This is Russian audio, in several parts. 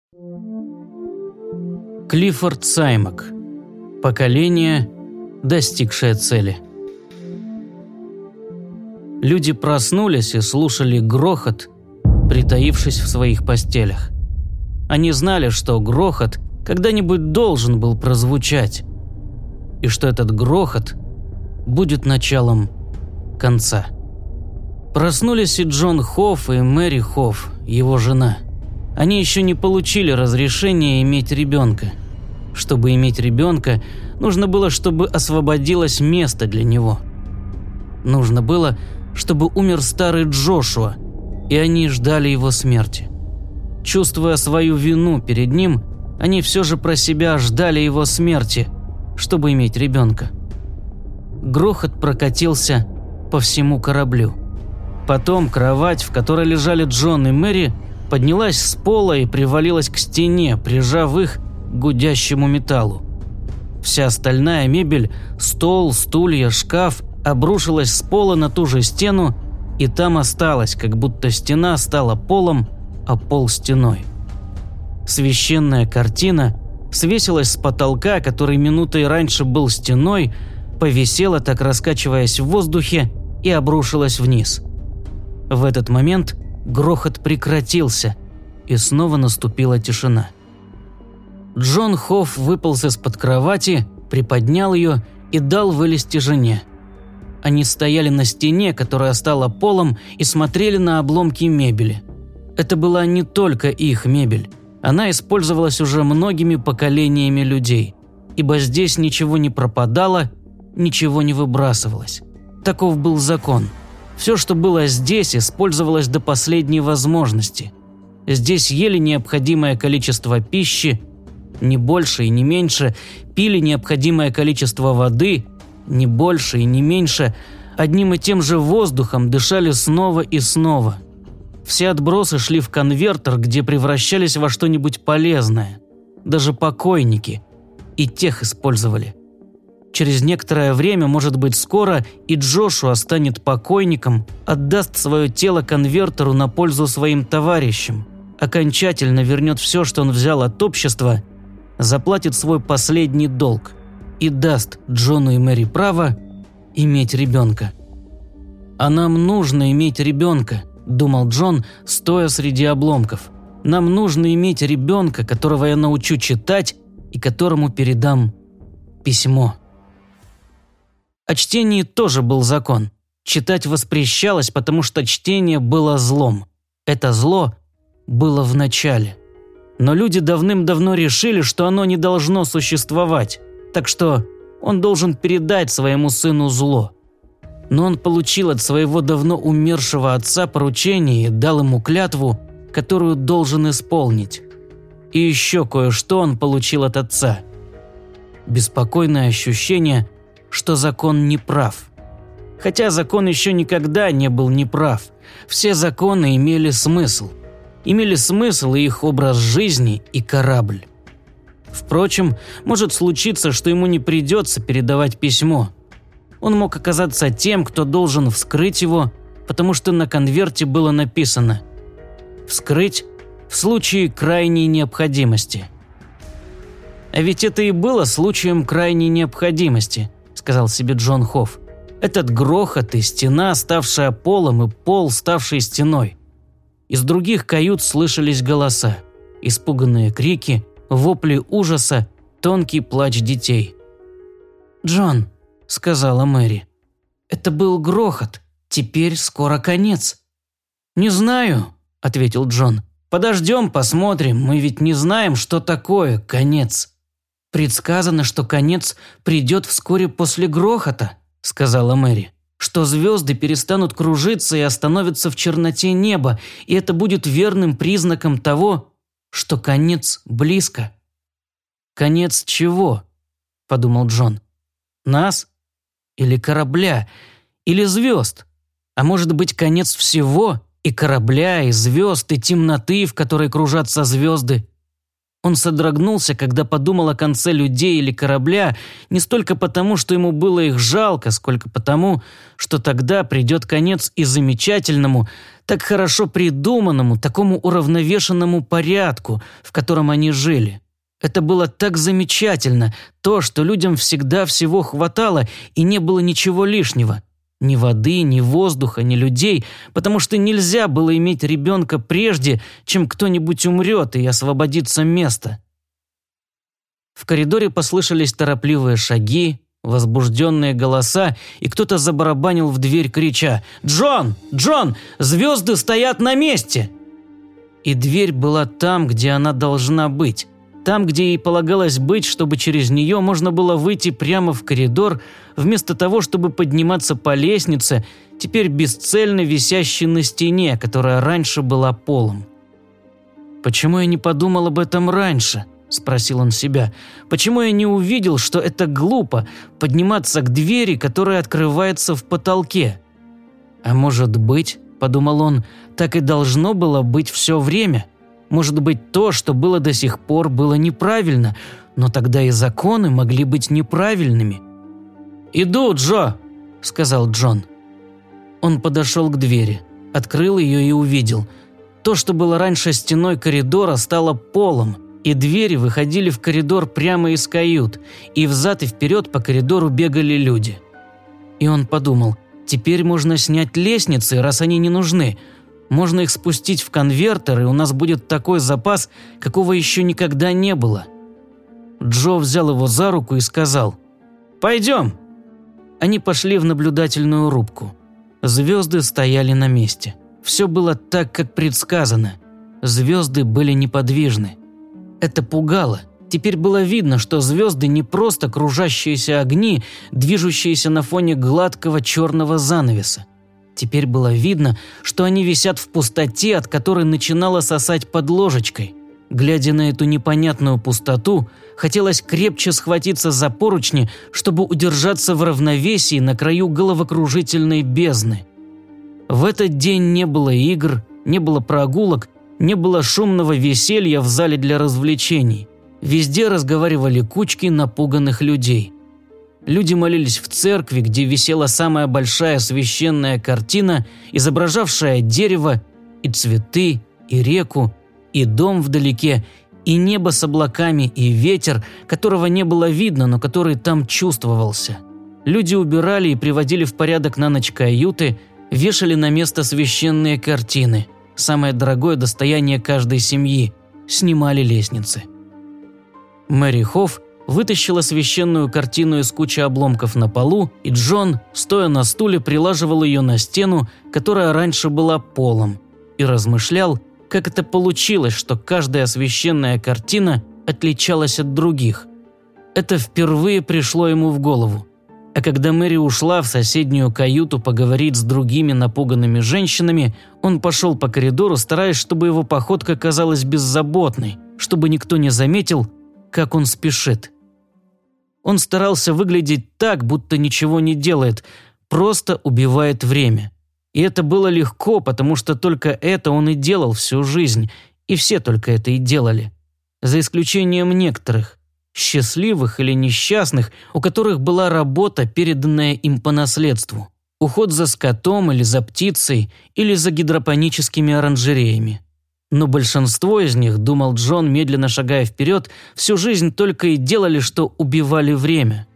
Клиффорд Саймак. Поколение, достигшее цели. Люди проснулись и слушали грохот, притаившись в своих постелях. Они знали, что грохот когда-нибудь должен был прозвучать, и что этот грохот будет началом конца. Проснулись и Джон Хофф, и Мэри Хофф, его жена. Они еще не получили разрешения иметь ребенка. Чтобы иметь ребенка, нужно было, чтобы освободилось место для него. Нужно было, чтобы умер старый Джошуа, и они ждали его смерти. Чувствуя свою вину перед ним, они все же про себя ждали его смерти, чтобы иметь ребенка. Грохот прокатился по всему кораблю. Потом кровать, в которой лежали Джон и Мэри, поднялась с пола и привалилась к стене, прижав их к гудящему металлу. Вся остальная мебель, стол, стулья, шкаф, обрушилась с пола на ту же стену и там осталась, как будто стена стала полом, а пол стеной. Священная картина свесилась с потолка, который минутой раньше был стеной, повисела, так раскачиваясь в воздухе, и обрушилась вниз. В этот момент грохот прекратился, и снова наступила тишина. Джон Хофф выполз из-под кровати, приподнял ее и дал вылезти жене. Они стояли на стене, которая стала полом, и смотрели на обломки мебели. Это была не только их мебель. Она использовалась уже многими поколениями людей, ибо здесь ничего не пропадало, ничего не выбрасывалось. Таков был закон. Все, что было здесь, использовалось до последней возможности. Здесь ели необходимое количество пищи, не больше и не меньше, пили необходимое количество воды, не больше и не меньше, одним и тем же воздухом дышали снова и снова. Все отбросы шли в конвертер, где превращались во что-нибудь полезное. Даже покойники. И тех использовали. Через некоторое время, может быть скоро, и Джошуа станет покойником, отдаст свое тело конвертеру на пользу своим товарищам, окончательно вернет все, что он взял от общества, заплатит свой последний долг и даст Джону и Мэри право иметь ребенка. «А нам нужно иметь ребенка», – думал Джон, стоя среди обломков. «Нам нужно иметь ребенка, которого я научу читать и которому передам письмо». О чтении тоже был закон. Читать воспрещалось, потому что чтение было злом. Это зло было в начале. Но люди давным-давно решили, что оно не должно существовать, так что он должен передать своему сыну зло. Но он получил от своего давно умершего отца поручение и дал ему клятву, которую должен исполнить. И еще кое-что он получил от отца. Беспокойное ощущение, что закон не прав. Хотя закон еще никогда не был неправ. Все законы имели смысл. Имели смысл и их образ жизни, и корабль. Впрочем, может случиться, что ему не придется передавать письмо. Он мог оказаться тем, кто должен вскрыть его, потому что на конверте было написано «Вскрыть в случае крайней необходимости». А ведь это и было случаем крайней необходимости, сказал себе Джон Хофф. Этот грохот и стена, ставшая полом, и пол, ставший стеной. Из других кают слышались голоса, испуганные крики, вопли ужаса, тонкий плач детей. «Джон», – сказала Мэри, – «это был грохот, теперь скоро конец». «Не знаю», – ответил Джон. «Подождем, посмотрим, мы ведь не знаем, что такое конец». «Предсказано, что конец придет вскоре после грохота», – сказала Мэри. «Что звезды перестанут кружиться и остановятся в черноте неба, и это будет верным признаком того, что конец близко». «Конец чего?» – подумал Джон. «Нас? Или корабля? Или звезд? А может быть, конец всего, и корабля, и звезд, и темноты, в которой кружатся звезды?» Он содрогнулся, когда подумал о конце людей или корабля, не столько потому, что ему было их жалко, сколько потому, что тогда придет конец и замечательному, так хорошо придуманному, такому уравновешенному порядку, в котором они жили. Это было так замечательно, то, что людям всегда всего хватало и не было ничего лишнего. Ни воды, ни воздуха, ни людей, потому что нельзя было иметь ребенка прежде, чем кто-нибудь умрет и освободится место. В коридоре послышались торопливые шаги, возбужденные голоса, и кто-то забарабанил в дверь, крича: «Джон! Джон! Звезды стоят на месте!» И дверь была там, где она должна быть. Там, где ей полагалось быть, чтобы через нее можно было выйти прямо в коридор, вместо того, чтобы подниматься по лестнице, теперь бесцельно висящей на стене, которая раньше была полом. «Почему я не подумал об этом раньше?» – спросил он себя. «Почему я не увидел, что это глупо – подниматься к двери, которая открывается в потолке?» «А может быть, – подумал он, – так и должно было быть все время?» Может быть, то, что было до сих пор, было неправильно, но тогда и законы могли быть неправильными. «Иду, Джо!» – сказал Джон. Он подошел к двери, открыл ее и увидел. То, что было раньше стеной коридора, стало полом, и двери выходили в коридор прямо из кают, и взад и вперед по коридору бегали люди. И он подумал, теперь можно снять лестницы, раз они не нужны. Можно их спустить в конвертер, и у нас будет такой запас, какого еще никогда не было. Джо взял его за руку и сказал: «Пойдем». Они пошли в наблюдательную рубку. Звезды стояли на месте. Все было так, как предсказано. Звезды были неподвижны. Это пугало. Теперь было видно, что звезды не просто кружащиеся огни, движущиеся на фоне гладкого черного занавеса. Теперь было видно, что они висят в пустоте, от которой начинало сосать под ложечкой. Глядя на эту непонятную пустоту, хотелось крепче схватиться за поручни, чтобы удержаться в равновесии на краю головокружительной бездны. В этот день не было игр, не было прогулок, не было шумного веселья в зале для развлечений. Везде разговаривали кучки напуганных людей. Люди молились в церкви, где висела самая большая священная картина, изображавшая дерево, и цветы, и реку, и дом вдалеке, и небо с облаками, и ветер, которого не было видно, но который там чувствовался. Люди убирали и приводили в порядок на ночь каюты, вешали на место священные картины, самое дорогое достояние каждой семьи, снимали лестницы. Мэри Хофф вытащила священную картину из кучи обломков на полу, и Джон, стоя на стуле, прилаживал ее на стену, которая раньше была полом, и размышлял, как это получилось, что каждая священная картина отличалась от других. Это впервые пришло ему в голову. А когда Мэри ушла в соседнюю каюту поговорить с другими напуганными женщинами, он пошел по коридору, стараясь, чтобы его походка казалась беззаботной, чтобы никто не заметил, как он спешит. Он старался выглядеть так, будто ничего не делает, просто убивает время. И это было легко, потому что только это он и делал всю жизнь, и все только это и делали. За исключением некоторых, счастливых или несчастных, у которых была работа, переданная им по наследству. Уход за скотом или за птицей, или за гидропоническими оранжереями. Но большинство из них, думал Джон, медленно шагая вперед, всю жизнь только и делали, что убивали время.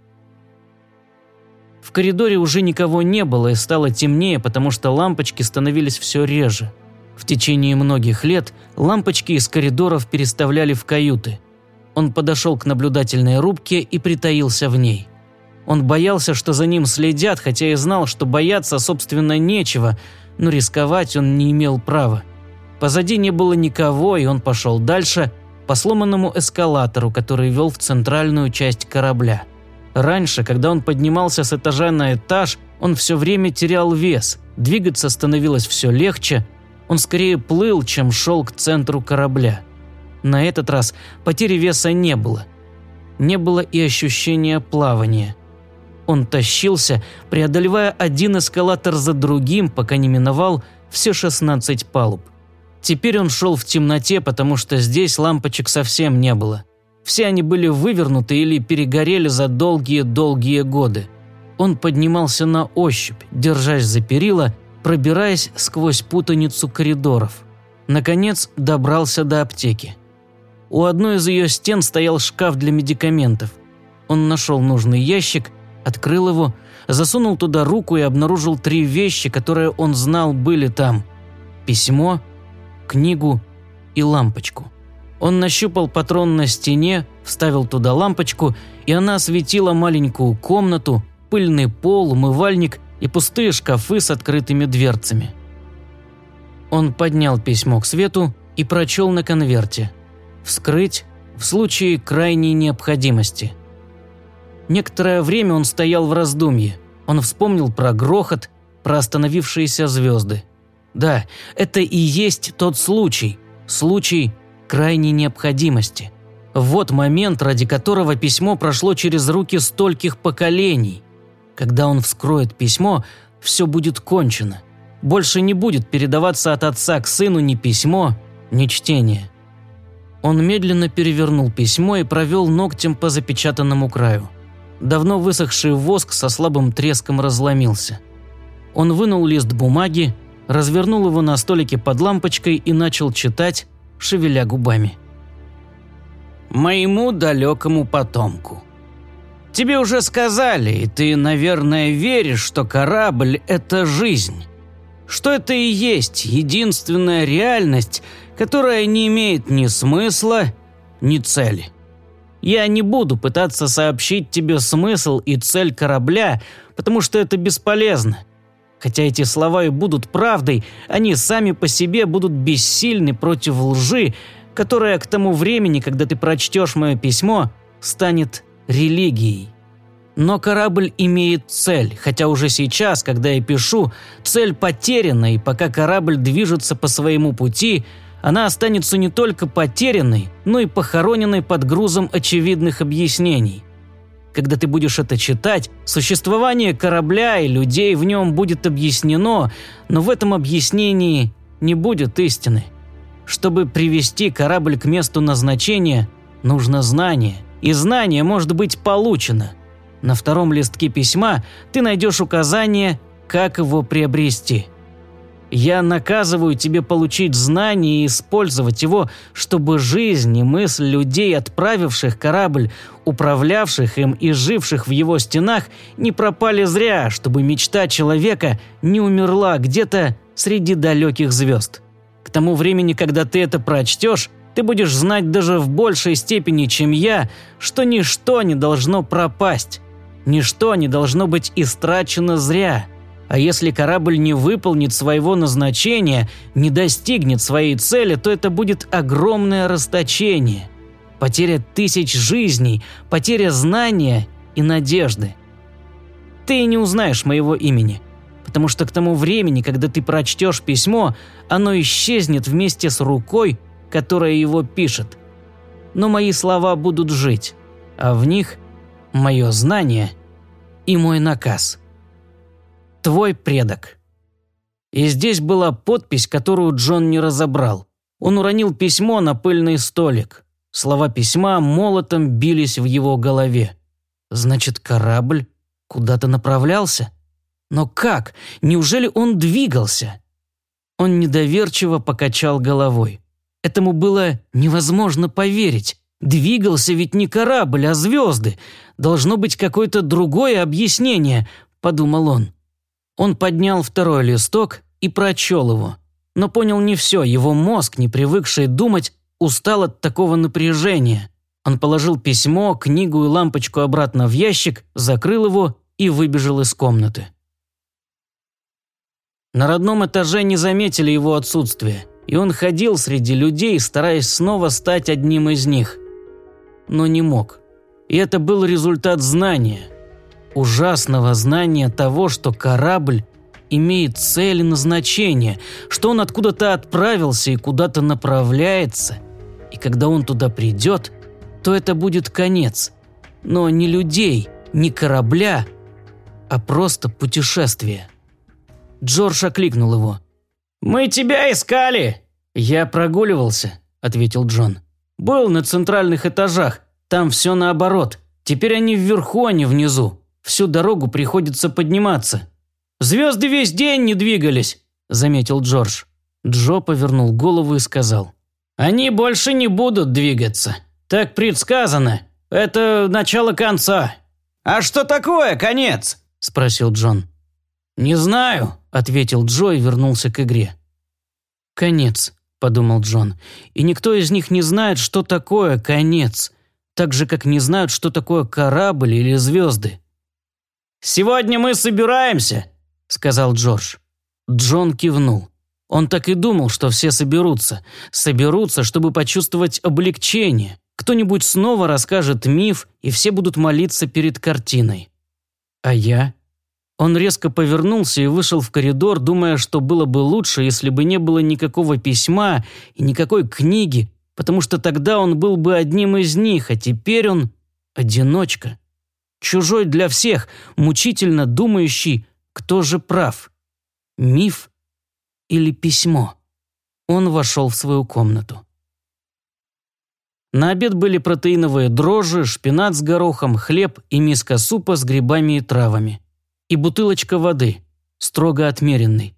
В коридоре уже никого не было и стало темнее, потому что лампочки становились все реже. В течение многих лет лампочки из коридоров переставляли в каюты. Он подошел к наблюдательной рубке и притаился в ней. Он боялся, что за ним следят, хотя и знал, что бояться, собственно, нечего, но рисковать он не имел права. Позади не было никого, и он пошел дальше по сломанному эскалатору, который вел в центральную часть корабля. Раньше, когда он поднимался с этажа на этаж, он все время терял вес, двигаться становилось все легче, он скорее плыл, чем шел к центру корабля. На этот раз потери веса не было. Не было и ощущения плавания. Он тащился, преодолевая один эскалатор за другим, пока не миновал все 16 палуб. Теперь он шел в темноте, потому что здесь лампочек совсем не было. Все они были вывернуты или перегорели за долгие-долгие годы. Он поднимался на ощупь, держась за перила, пробираясь сквозь путаницу коридоров. Наконец добрался до аптеки. У одной из ее стен стоял шкаф для медикаментов. Он нашел нужный ящик, открыл его, засунул туда руку и обнаружил 3 вещи, которые он знал были там: письмо, книгу и лампочку. Он нащупал патрон на стене, вставил туда лампочку, и она осветила маленькую комнату, пыльный пол, умывальник и пустые шкафы с открытыми дверцами. Он поднял письмо к свету и прочел на конверте: «Вскрыть в случае крайней необходимости». Некоторое время он стоял в раздумье. Он вспомнил про грохот, про остановившиеся звезды. Да, это и есть тот случай крайней необходимости. Вот момент, ради которого письмо прошло через руки стольких поколений. Когда он вскроет письмо, все будет кончено. Больше не будет передаваться от отца к сыну ни письмо, ни чтение. Он медленно перевернул письмо и провел ногтем по запечатанному краю. Давно высохший воск со слабым треском разломился. Он вынул лист бумаги, развернул его на столике под лампочкой и начал читать, шевеля губами. «Моему далекому потомку. Тебе уже сказали, и ты, наверное, веришь, что корабль – это жизнь. Что это и есть единственная реальность, которая не имеет ни смысла, ни цели. Я не буду пытаться сообщить тебе смысл и цель корабля, потому что это бесполезно. Хотя эти слова и будут правдой, они сами по себе будут бессильны против лжи, которая к тому времени, когда ты прочтешь мое письмо, станет религией. Но корабль имеет цель, хотя уже сейчас, когда я пишу, цель потеряна, и пока корабль движется по своему пути, она останется не только потерянной, но и похороненной под грузом очевидных объяснений. Когда ты будешь это читать, существование корабля и людей в нем будет объяснено, но в этом объяснении не будет истины. Чтобы привести корабль к месту назначения, нужно знание, и знание может быть получено. На 2-м листке письма ты найдешь указание, как его приобрести. Я наказываю тебе получить знание и использовать его, чтобы жизнь и мысль людей, отправивших корабль, управлявших им и живших в его стенах, не пропали зря, чтобы мечта человека не умерла где-то среди далеких звезд. К тому времени, когда ты это прочтешь, ты будешь знать даже в большей степени, чем я, что ничто не должно пропасть, ничто не должно быть истрачено зря. А если корабль не выполнит своего назначения, не достигнет своей цели, то это будет огромное расточение, потеря 1000 жизней, потеря знания и надежды. Ты не узнаешь моего имени, потому что к тому времени, когда ты прочтешь письмо, оно исчезнет вместе с рукой, которая его пишет. Но мои слова будут жить, а в них мое знание и мой наказ. Твой предок». И здесь была подпись, которую Джон не разобрал. Он уронил письмо на пыльный столик. Слова письма молотом бились в его голове. Значит, корабль куда-то направлялся? Но как? Неужели он двигался? Он недоверчиво покачал головой. Этому было невозможно поверить. Двигался ведь не корабль, а звезды. Должно быть какое-то другое объяснение, подумал он. Он поднял 2-й листок и прочел его. Но понял не все, его мозг, не привыкший думать, устал от такого напряжения. Он положил письмо, книгу и лампочку обратно в ящик, закрыл его и выбежал из комнаты. На родном этаже не заметили его отсутствия, и он ходил среди людей, стараясь снова стать одним из них. Но не мог. И это был результат знания. Ужасного знания того, что корабль имеет цель и назначение, что он откуда-то отправился и куда-то направляется, и когда он туда придет, то это будет конец. Но не людей, не корабля, а просто путешествие. Джордж окликнул его. «Мы тебя искали!» «Я прогуливался», – ответил Джон. «Был на центральных этажах, там все наоборот. Теперь они вверху, а не внизу. Всю дорогу приходится подниматься». «Звезды весь день не двигались», – заметил Джордж. Джо повернул голову и сказал: «Они больше не будут двигаться. Так предсказано. Это начало конца». «А что такое конец?» – спросил Джон. «Не знаю», – ответил Джо и вернулся к игре. «Конец», – подумал Джон. «И никто из них не знает, что такое конец. Так же, как не знают, что такое корабль или звезды». «Сегодня мы собираемся», – сказал Джордж. Джон кивнул. Он так и думал, что все соберутся. Соберутся, чтобы почувствовать облегчение. Кто-нибудь снова расскажет миф, и все будут молиться перед картиной. А я? Он резко повернулся и вышел в коридор, думая, что было бы лучше, если бы не было никакого письма и никакой книги, потому что тогда он был бы одним из них, а теперь он одиночка. Чужой для всех, мучительно думающий, кто же прав. Миф или письмо? Он вошел в свою комнату. На обед были протеиновые дрожжи, шпинат с горохом, хлеб и миска супа с грибами и травами. И бутылочка воды, строго отмеренной.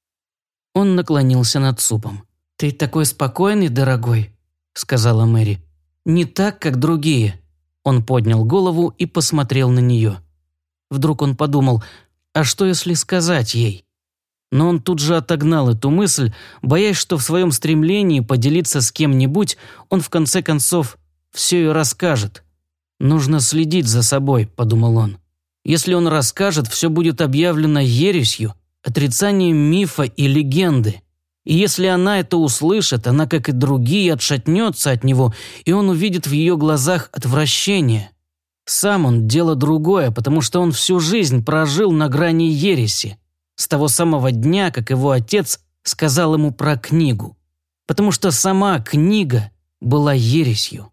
Он наклонился над супом. «Ты такой спокойный, дорогой», – сказала Мэри. «Не так, как другие». Он поднял голову и посмотрел на нее. Вдруг он подумал, а что если сказать ей? Но он тут же отогнал эту мысль, боясь, что в своем стремлении поделиться с кем-нибудь он в конце концов все и расскажет. «Нужно следить за собой», – подумал он. «Если он расскажет, все будет объявлено ересью, отрицанием мифа и легенды. И если она это услышит, она, как и другие, отшатнется от него, и он увидит в ее глазах отвращение. Сам он – дело другое, потому что он всю жизнь прожил на грани ереси. С того самого дня, как его отец сказал ему про книгу. Потому что сама книга была ересью.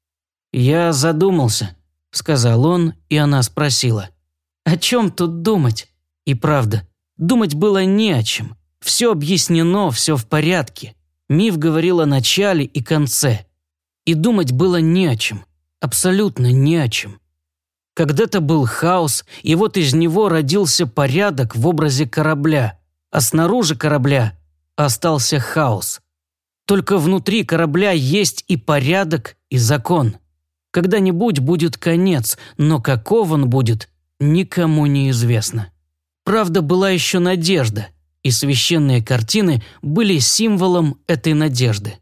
«Я задумался», – сказал он, и она спросила. «О чем тут думать?» И правда, думать было не о чем. Все объяснено, все в порядке. Миф говорил о начале и конце. И думать было не о чем. Абсолютно не о чем. Когда-то был хаос, и вот из него родился порядок в образе корабля, а снаружи корабля остался хаос. Только внутри корабля есть и порядок, и закон. Когда-нибудь будет конец, но каков он будет, никому не известно. Правда, была еще надежда, и священные картины были символом этой надежды.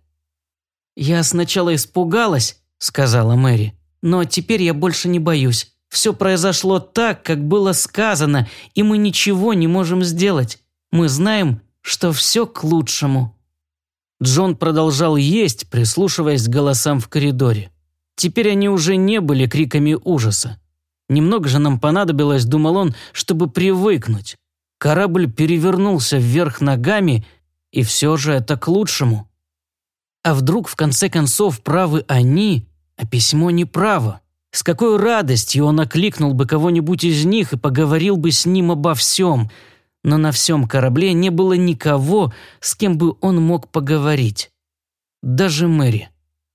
«Я сначала испугалась», — сказала Мэри, «но теперь я больше не боюсь. Все произошло так, как было сказано, и мы ничего не можем сделать. Мы знаем, что все к лучшему». Джон продолжал есть, прислушиваясь к голосам в коридоре. Теперь они уже не были криками ужаса. Немного же нам понадобилось, думал он, чтобы привыкнуть. Корабль перевернулся вверх ногами, и все же это к лучшему. А вдруг, в конце концов, правы они, а письмо неправо? С какой радостью он окликнул бы кого-нибудь из них и поговорил бы с ним обо всем, но на всем корабле не было никого, с кем бы он мог поговорить. Даже Мэри.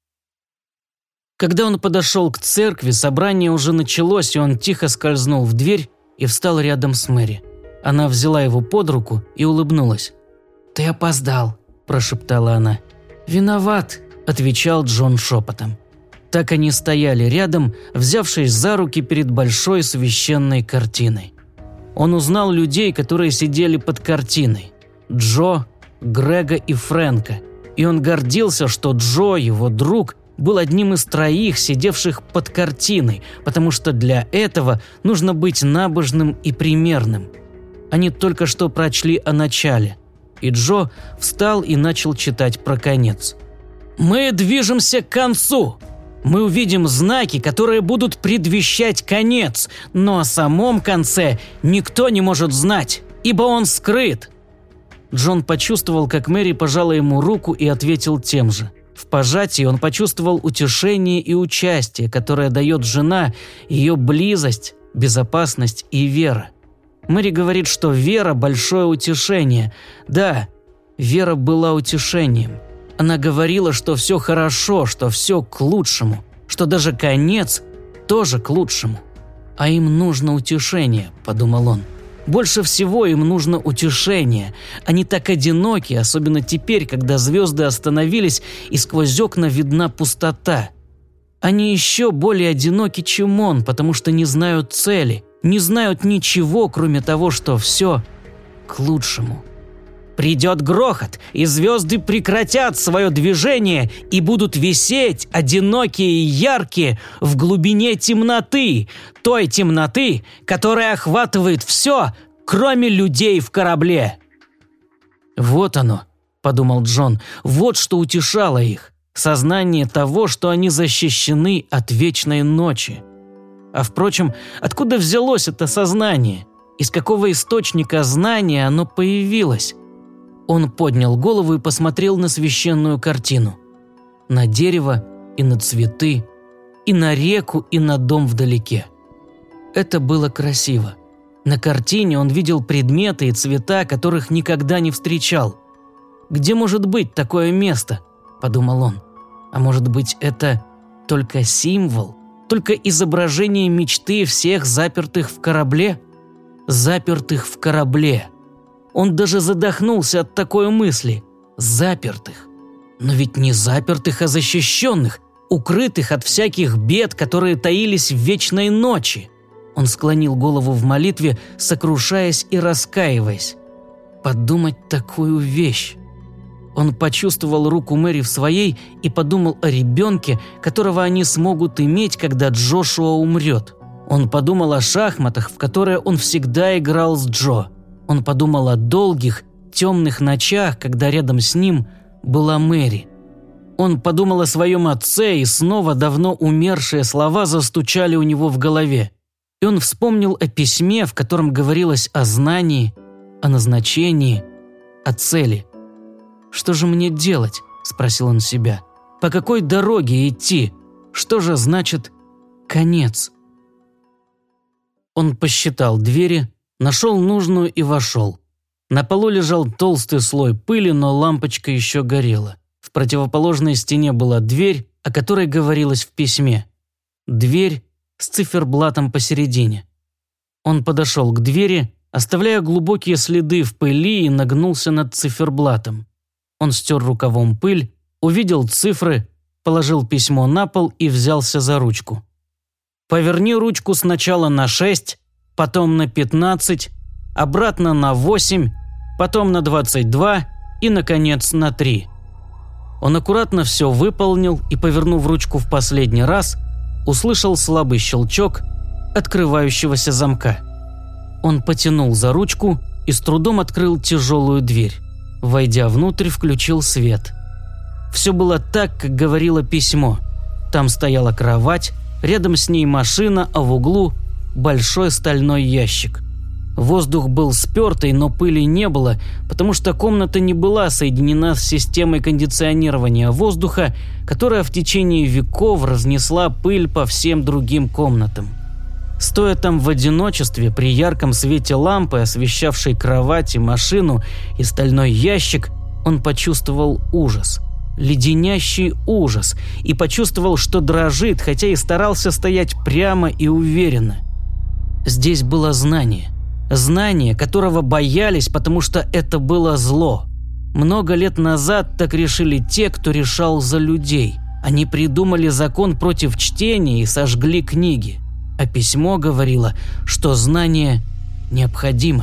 Когда он подошел к церкви, собрание уже началось, и он тихо скользнул в дверь и встал рядом с Мэри. Она взяла его под руку и улыбнулась. «Ты опоздал», – прошептала она. «Виноват», – отвечал Джон шепотом. Так они стояли рядом, взявшись за руки перед большой священной картиной. Он узнал людей, которые сидели под картиной. Джо, Грега и Фрэнка. И он гордился, что Джо, его друг, был одним из троих, сидевших под картиной, потому что для этого нужно быть набожным и примерным. Они только что прочли о начале. И Джо встал и начал читать про конец. «Мы движемся к концу. Мы увидим знаки, которые будут предвещать конец, но о самом конце никто не может знать, ибо он скрыт». Джон почувствовал, как Мэри пожала ему руку и ответил тем же. В пожатии он почувствовал утешение и участие, которое дает жена, ее близость, безопасность и вера. Мэри говорит, что вера – большое утешение. Да, вера была утешением. Она говорила, что все хорошо, что все к лучшему, что даже конец тоже к лучшему. «А им нужно утешение», – подумал он. «Больше всего им нужно утешение. Они так одиноки, особенно теперь, когда звезды остановились и сквозь окна видна пустота. Они еще более одиноки, чем он, потому что не знают цели, не знают ничего, кроме того, что все к лучшему. Придет грохот, и звезды прекратят свое движение и будут висеть, одинокие и яркие, в глубине темноты, той темноты, которая охватывает все, кроме людей в корабле». «Вот оно», – подумал Джон, – «вот что утешало их. Сознание того, что они защищены от вечной ночи». А впрочем, откуда взялось это сознание? Из какого источника знания оно появилось? Он поднял голову и посмотрел на священную картину. На дерево и на цветы, и на реку, и на дом вдалеке. Это было красиво. На картине он видел предметы и цвета, которых никогда не встречал. «Где может быть такое место?» – подумал он. «А может быть, это только символ, только изображение мечты всех запертых в корабле? Запертых в корабле». Он даже задохнулся от такой мысли. Запертых. Но ведь не запертых, а защищенных, укрытых от всяких бед, которые таились в вечной ночи. Он склонил голову в молитве, сокрушаясь и раскаиваясь. Подумать такую вещь. Он почувствовал руку Мэри в своей и подумал о ребенке, которого они смогут иметь, когда Джошуа умрет. Он подумал о шахматах, в которые он всегда играл с Джо. Он подумал о долгих, темных ночах, когда рядом с ним была Мэри. Он подумал о своем отце, и снова давно умершие слова застучали у него в голове. И он вспомнил о письме, в котором говорилось о знании, о назначении, о цели. «Что же мне делать?» – спросил он себя. «По какой дороге идти? Что же значит конец?» Он посчитал двери, нашел нужную и вошел. На полу лежал толстый слой пыли, но лампочка еще горела. В противоположной стене была дверь, о которой говорилось в письме. Дверь с циферблатом посередине. Он подошел к двери, оставляя глубокие следы в пыли, и нагнулся над циферблатом. Он стер рукавом пыль, увидел цифры, положил письмо на пол и взялся за ручку. «Поверни ручку сначала на 6, потом на 15, обратно на 8, потом на 22 и, наконец, на 3. Он аккуратно все выполнил и, повернув ручку в последний раз, услышал слабый щелчок открывающегося замка. Он потянул за ручку и с трудом открыл тяжелую дверь. Войдя внутрь, включил свет. Все было так, как говорило письмо. Там стояла кровать, рядом с ней машина, а в углу – большой стальной ящик. Воздух был спертый, но пыли не было, потому что комната не была соединена с системой кондиционирования воздуха, которая в течение веков разнесла пыль по всем другим комнатам. Стоя там в одиночестве, при ярком свете лампы, освещавшей кровать и машину и стальной ящик, он почувствовал ужас. Леденящий ужас. И почувствовал, что дрожит, хотя и старался стоять прямо и уверенно. Здесь было знание. Знание, которого боялись, потому что это было зло. Много лет назад так решили те, кто решал за людей. Они придумали закон против чтения и сожгли книги. А письмо говорило, что знание необходимо.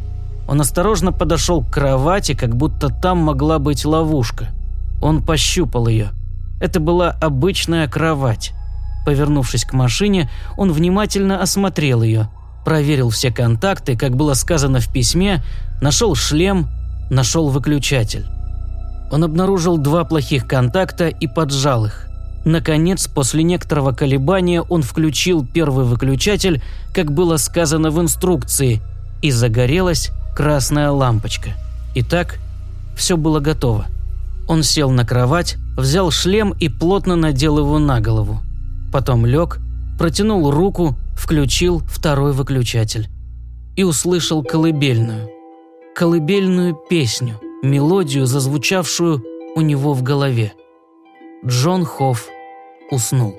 Он осторожно подошел к кровати, как будто там могла быть ловушка. Он пощупал ее. Это была обычная кровать. Повернувшись к машине, он внимательно осмотрел ее. Проверил все контакты, как было сказано в письме, нашел шлем, нашел выключатель. Он обнаружил 2 плохих контакта и поджал их. Наконец, после некоторого колебания, он включил первый выключатель, как было сказано в инструкции, и загорелась красная лампочка. Итак, все было готово. Он сел на кровать, взял шлем и плотно надел его на голову. Потом лег, протянул руку, включил второй выключатель. И услышал колыбельную. Колыбельную песню, мелодию, зазвучавшую у него в голове. Джон Хофф уснул.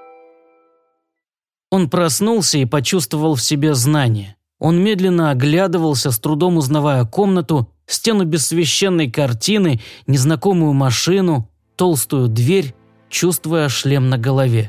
Он проснулся и почувствовал в себе знание. Он медленно оглядывался, с трудом узнавая комнату, стену без священной картины, незнакомую машину, толстую дверь, чувствуя шлем на голове.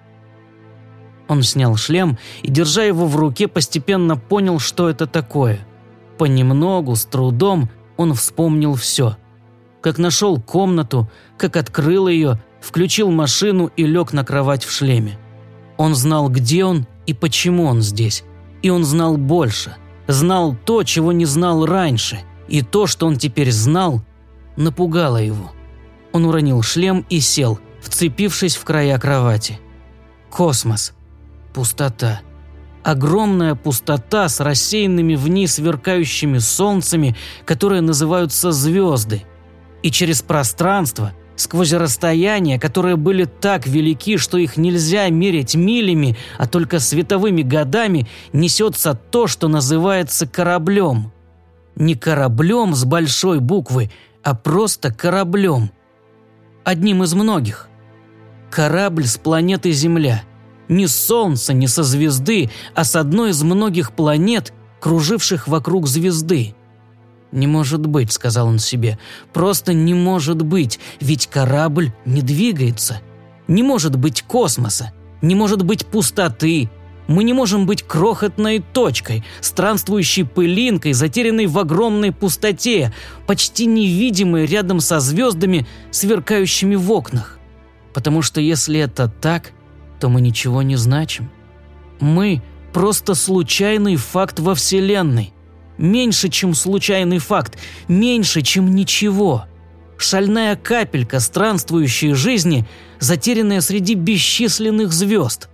Он снял шлем и, держа его в руке, постепенно понял, что это такое. Понемногу, с трудом, он вспомнил все. Как нашел комнату, как открыл ее, включил машину и лег на кровать в шлеме. Он знал, где он и почему он здесь. И он знал больше. Знал то, чего не знал раньше. И то, что он теперь знал, напугало его. Он уронил шлем и сел, вцепившись в края кровати. Космос. Пустота. Огромная пустота с рассеянными вниз сверкающими солнцами, которые называются звезды. И через пространство, сквозь расстояния, которые были так велики, что их нельзя мерить милями, а только световыми годами, несется то, что называется кораблем. Не кораблем с большой буквы, а просто кораблем. Одним из многих. Корабль с планеты Земля. Не с Солнца, не со звезды, а с одной из многих планет, круживших вокруг звезды. «Не может быть», — сказал он себе, — «просто не может быть, ведь корабль не двигается. Не может быть космоса, не может быть пустоты. Мы не можем быть крохотной точкой, странствующей пылинкой, затерянной в огромной пустоте, почти невидимой рядом со звездами, сверкающими в окнах. Потому что если это так, то мы ничего не значим. Мы – просто случайный факт во Вселенной. Меньше, чем случайный факт, меньше, чем ничего. Шальная капелька странствующей жизни, затерянная среди бесчисленных звезд».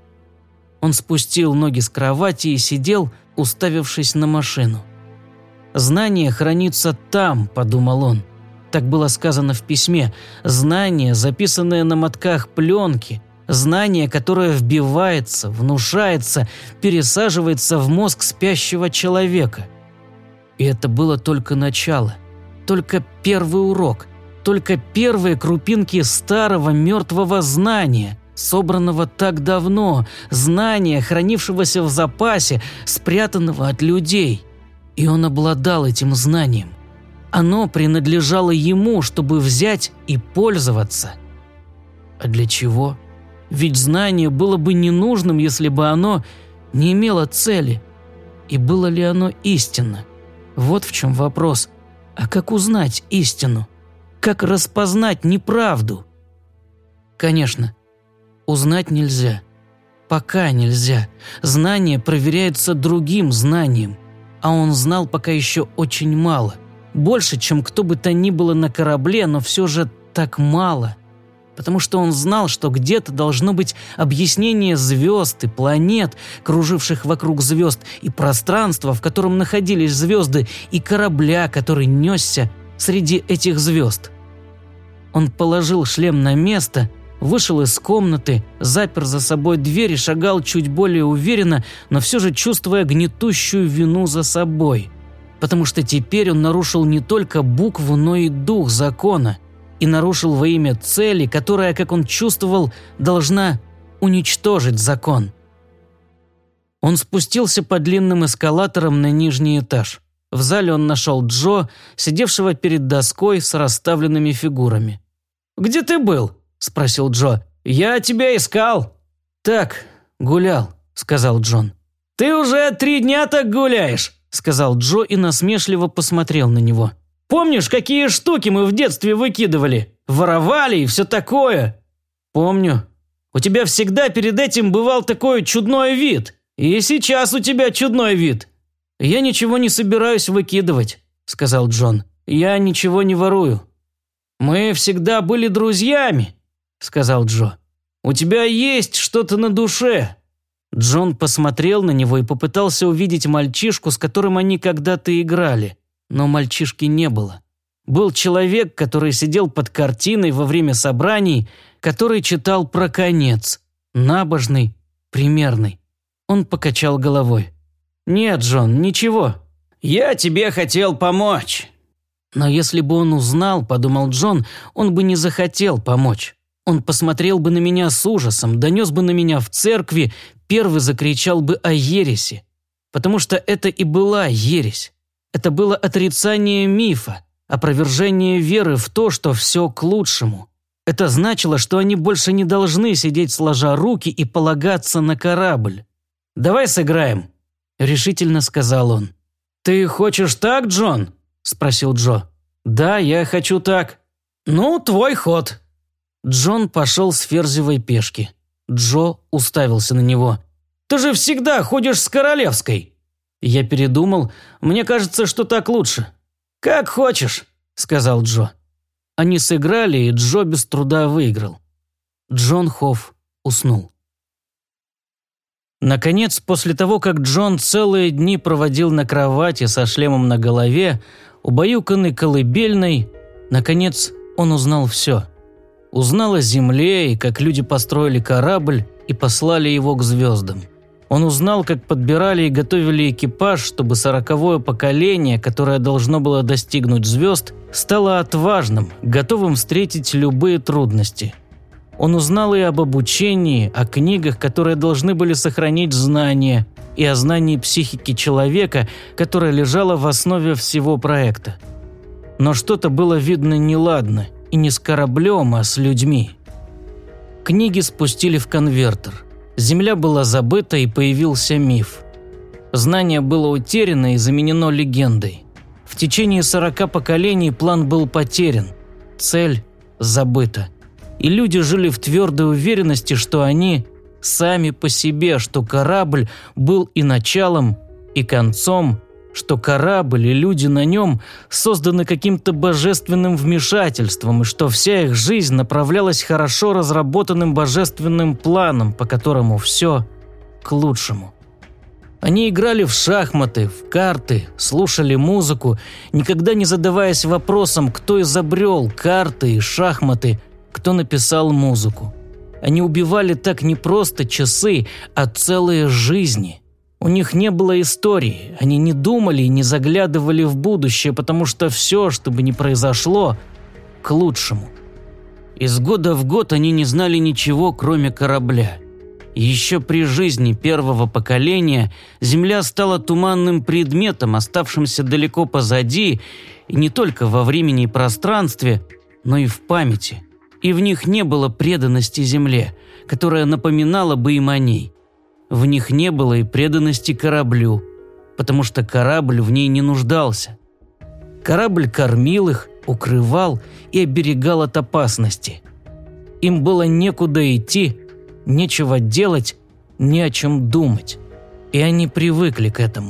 Он спустил ноги с кровати и сидел, уставившись на машину. «Знание хранится там», – подумал он. Так было сказано в письме. Знание, записанное на мотках пленки. Знание, которое вбивается, внушается, пересаживается в мозг спящего человека. И это было только начало, только первый урок, только первые крупинки старого мертвого знания, собранного так давно, знания, хранившегося в запасе, спрятанного от людей. И он обладал этим знанием. Оно принадлежало ему, чтобы взять и пользоваться. А для чего? Ведь знание было бы ненужным, если бы оно не имело цели. И было ли оно истинно? Вот в чем вопрос. А как узнать истину? Как распознать неправду? Конечно, узнать нельзя. Пока нельзя. Знание проверяется другим знанием. А он знал пока еще очень мало. Больше, чем кто бы то ни было на корабле, но все же так мало. Потому что он знал, что где-то должно быть объяснение звезд и планет, круживших вокруг звезд, и пространства, в котором находились звезды, и корабля, который несся среди этих звезд. Он положил шлем на место, вышел из комнаты, запер за собой дверь и шагал чуть более уверенно, но все же чувствуя гнетущую вину за собой. Потому что теперь он нарушил не только букву, но и дух закона. И нарушил во имя цели, которая, как он чувствовал, должна уничтожить закон. Он спустился по длинным эскалаторам на нижний этаж. В зале он нашел Джо, сидевшего перед доской с расставленными фигурами. «Где ты был?» – спросил Джо. «Я тебя искал». «Так, гулял», – сказал Джон. «Ты уже 3 дня так гуляешь», – сказал Джо и насмешливо посмотрел на него. «Помнишь, какие штуки мы в детстве выкидывали? Воровали и все такое?» «Помню. У тебя всегда перед этим бывал такой чудной вид. И сейчас у тебя чудной вид». «Я ничего не собираюсь выкидывать», – сказал Джон. «Я ничего не ворую». «Мы всегда были друзьями», – сказал Джо. «У тебя есть что-то на душе». Джон посмотрел на него и попытался увидеть мальчишку, с которым они когда-то играли. Но мальчишки не было. Был человек, который сидел под картиной во время собраний, который читал про конец. Набожный, примерный. Он покачал головой. «Нет, Джон, ничего. Я тебе хотел помочь». Но если бы он узнал, подумал Джон, он бы не захотел помочь. Он посмотрел бы на меня с ужасом, донес бы на меня в церкви, первый закричал бы о ереси. Потому что это и была ересь. Это было отрицание мифа, опровержение веры в то, что все к лучшему. Это значило, что они больше не должны сидеть сложа руки и полагаться на корабль. «Давай сыграем», – решительно сказал он. «Ты хочешь так, Джон?» – спросил Джо. «Да, я хочу так». «Ну, твой ход». Джон пошел с ферзевой пешки. Джо уставился на него. «Ты же всегда ходишь с королевской». Я передумал. Мне кажется, что так лучше. «Как хочешь», – сказал Джо. Они сыграли, и Джо без труда выиграл. Джон Хофф уснул. Наконец, после того, как Джон целые дни проводил на кровати со шлемом на голове, убаюканный колыбельной, наконец он узнал все. Узнал о Земле и как люди построили корабль и послали его к звездам. Он узнал, как подбирали и готовили экипаж, чтобы 40-е поколение, которое должно было достигнуть звезд, стало отважным, готовым встретить любые трудности. Он узнал и об обучении, о книгах, которые должны были сохранить знания, и о знании психики человека, которое лежало в основе всего проекта. Но что-то было видно неладно, и не с кораблем, а с людьми. Книги спустили в конвертер. Земля была забыта, и появился миф. Знание было утеряно и заменено легендой. В течение 40 поколений план был потерян, цель забыта. И люди жили в твердой уверенности, что они сами по себе, что корабль был и началом, и концом, что корабль и люди на нем созданы каким-то божественным вмешательством, и что вся их жизнь направлялась хорошо разработанным божественным планом, по которому все к лучшему. Они играли в шахматы, в карты, слушали музыку, никогда не задаваясь вопросом, кто изобрел карты и шахматы, кто написал музыку. Они убивали так не просто часы, а целые жизни. У них не было истории, они не думали и не заглядывали в будущее, потому что все, что бы ни произошло, к лучшему. Из года в год они не знали ничего, кроме корабля. Еще при жизни первого поколения Земля стала туманным предметом, оставшимся далеко позади, и не только во времени и пространстве, но и в памяти. И в них не было преданности Земле, которая напоминала бы им о ней. В них не было и преданности кораблю, потому что корабль в ней не нуждался. Корабль кормил их, укрывал и оберегал от опасности. Им было некуда идти, нечего делать, не о чем думать. И они привыкли к этому.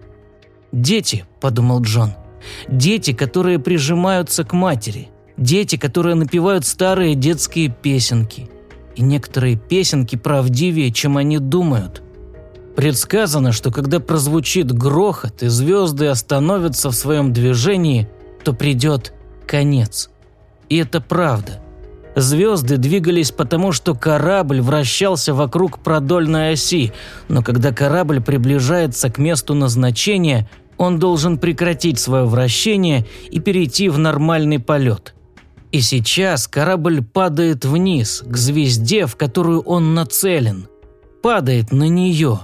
«Дети», – подумал Джон, – «дети, которые прижимаются к матери, дети, которые напевают старые детские песенки». И некоторые песенки правдивее, чем они думают. Предсказано, что когда прозвучит грохот и звезды остановятся в своем движении, то придет конец. И это правда. Звезды двигались потому, что корабль вращался вокруг продольной оси, но когда корабль приближается к месту назначения, он должен прекратить свое вращение и перейти в нормальный полет. И сейчас корабль падает вниз, к звезде, в которую он нацелен. Падает на нее.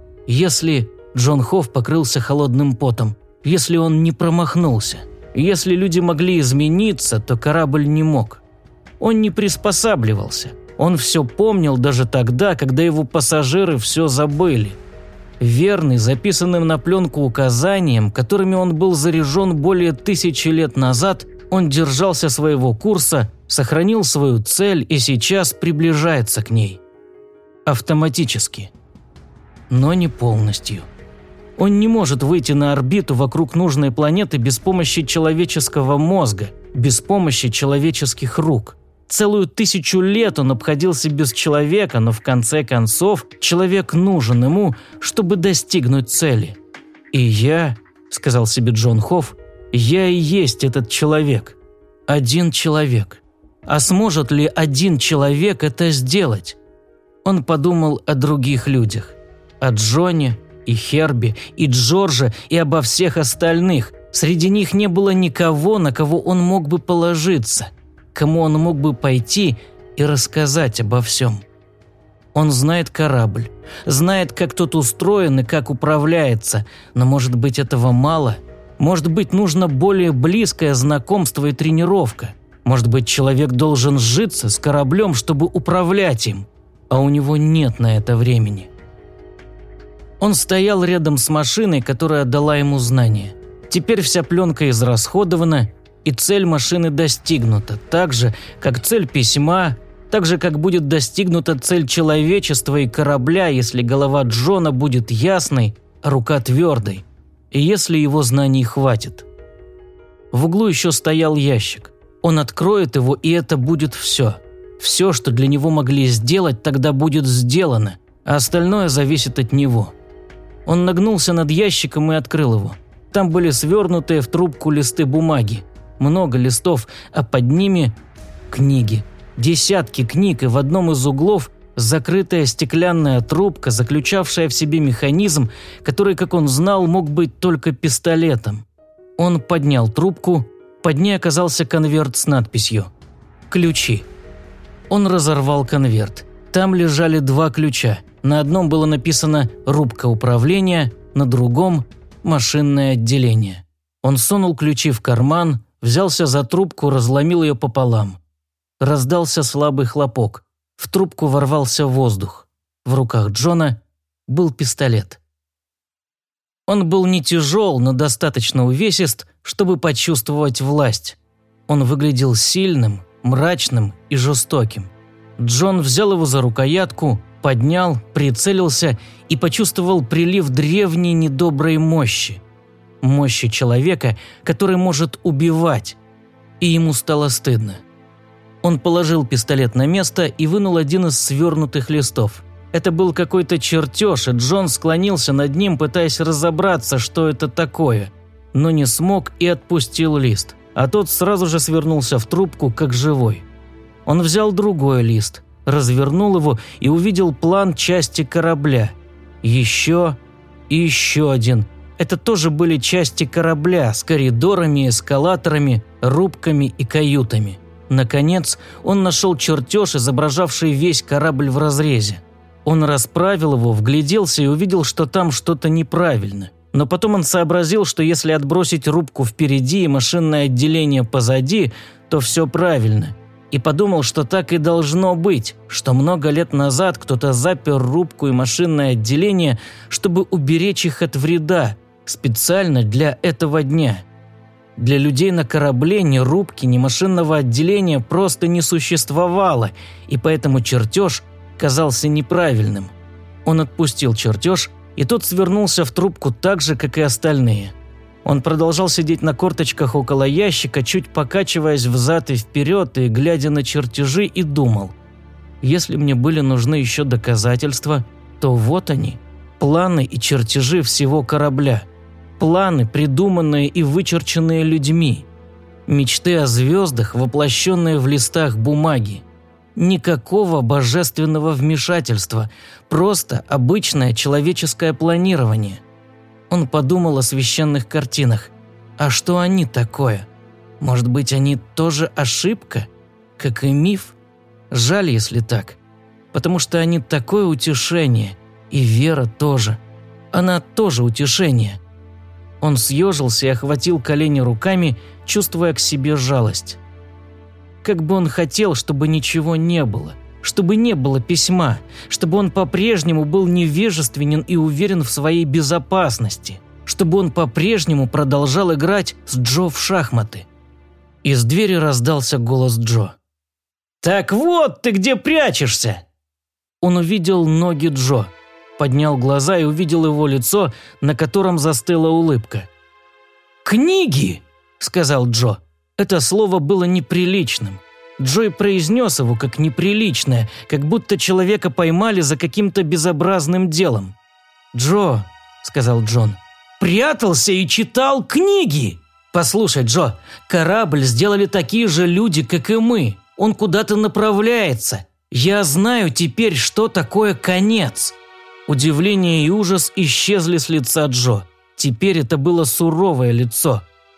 Если Джон Хофф покрылся холодным потом, если он не промахнулся, если люди могли измениться, то корабль не мог. Он не приспосабливался. Он все помнил даже тогда, когда его пассажиры все забыли. Верный, записанным на пленку указаниям, которыми он был заряжен более 1000 лет назад, он держался своего курса, сохранил свою цель и сейчас приближается к ней. Автоматически. Но не полностью. Он не может выйти на орбиту вокруг нужной планеты без помощи человеческого мозга, без помощи человеческих рук. Целую 1000 лет он обходился без человека, но в конце концов человек нужен ему, чтобы достигнуть цели. «И я», – сказал себе Джон Хофф, – «я и есть этот человек. Один человек. А сможет ли один человек это сделать?» Он подумал о других людях. О Джоне, и Херби, и Джорже, и обо всех остальных, Среди них не было никого, на кого он мог бы положиться, кому он мог бы пойти и рассказать обо всем. Он знает корабль, знает, как тот устроен и как управляется, но, может быть, этого мало? Может быть, нужно более близкое знакомство и тренировка? Может быть, человек должен сжиться с кораблем, чтобы управлять им, а у него нет на это времени. Он стоял рядом с машиной, которая дала ему знания. Теперь вся пленка израсходована, и цель машины достигнута, так же, как цель письма, так же, как будет достигнута цель человечества и корабля, если голова Джона будет ясной, а рука твердой, и если его знаний хватит. В углу еще стоял ящик. Он откроет его, и это будет все. Все, что для него могли сделать, тогда будет сделано, а остальное зависит от него. Он нагнулся над ящиком и открыл его. Там были свернутые в трубку листы бумаги. Много листов, а под ними – книги. Десятки книг, и в одном из углов закрытая стеклянная трубка, заключавшая в себе механизм, который, как он знал, мог быть только пистолетом. Он поднял трубку, под ней оказался конверт с надписью «Ключи». Он разорвал конверт. Там лежали 2 ключа. На одном было написано «Рубка управления», на другом – «Машинное отделение». Он сунул ключи в карман, взялся за трубку, разломил ее пополам. Раздался слабый хлопок. В трубку ворвался воздух. В руках Джона был пистолет. Он был не тяжел, но достаточно увесист, чтобы почувствовать власть. Он выглядел сильным, мрачным и жестоким. Джон взял его за рукоятку, поднял, прицелился и почувствовал прилив древней недоброй мощи. Мощи человека, который может убивать. И ему стало стыдно. Он положил пистолет на место и вынул один из свернутых листов. Это был какой-то чертеж, и Джон склонился над ним, пытаясь разобраться, что это такое, но не смог и отпустил лист, а тот сразу же свернулся в трубку, как живой. Он взял другой лист, развернул его и увидел план части корабля. Еще и еще один. Это тоже были части корабля с коридорами, эскалаторами, рубками и каютами. Наконец, он нашел чертеж, изображавший весь корабль в разрезе. Он расправил его, вгляделся и увидел, что там что-то неправильно. Но потом он сообразил, что если отбросить рубку впереди и машинное отделение позади, то все правильно. И подумал, что так и должно быть, что много лет назад кто-то запер рубку и машинное отделение, чтобы уберечь их от вреда, специально для этого дня. Для людей на корабле ни рубки, ни машинного отделения просто не существовало, и поэтому чертеж казался неправильным. Он отпустил чертеж, и тот свернулся в трубку так же, как и остальные. Он продолжал сидеть на корточках около ящика, чуть покачиваясь взад и вперед и глядя на чертежи, и думал: если мне были нужны еще доказательства, то вот они, планы и чертежи всего корабля. Планы, придуманные и вычерченные людьми. Мечты о звездах, воплощенные в листах бумаги. Никакого божественного вмешательства, просто обычное человеческое планирование. Он подумал о священных картинах. А что они такое? Может быть, они тоже ошибка, как и миф? Жаль, если так. Потому что они такое утешение, и вера тоже. Она тоже утешение. Он съежился и охватил колени руками, чувствуя к себе жалость. Как бы он хотел, чтобы ничего не было, чтобы не было письма, чтобы он по-прежнему был невежественен и уверен в своей безопасности, чтобы он по-прежнему продолжал играть с Джо в шахматы. Из двери раздался голос Джо. «Так вот ты где прячешься!» Он увидел ноги Джо. Поднял глаза и увидел его лицо, на котором застыла улыбка. «Книги!» – сказал Джо. Это слово было неприличным. Джо произнес его как неприличное, как будто человека поймали за каким-то безобразным делом. «Джо», – сказал Джон, – «прятался и читал книги!» «Послушай, Джо, корабль сделали такие же люди, как и мы. Он куда-то направляется. Я знаю теперь, что такое конец». Удивление и ужас исчезли с лица Джо. Теперь это было суровое лицо.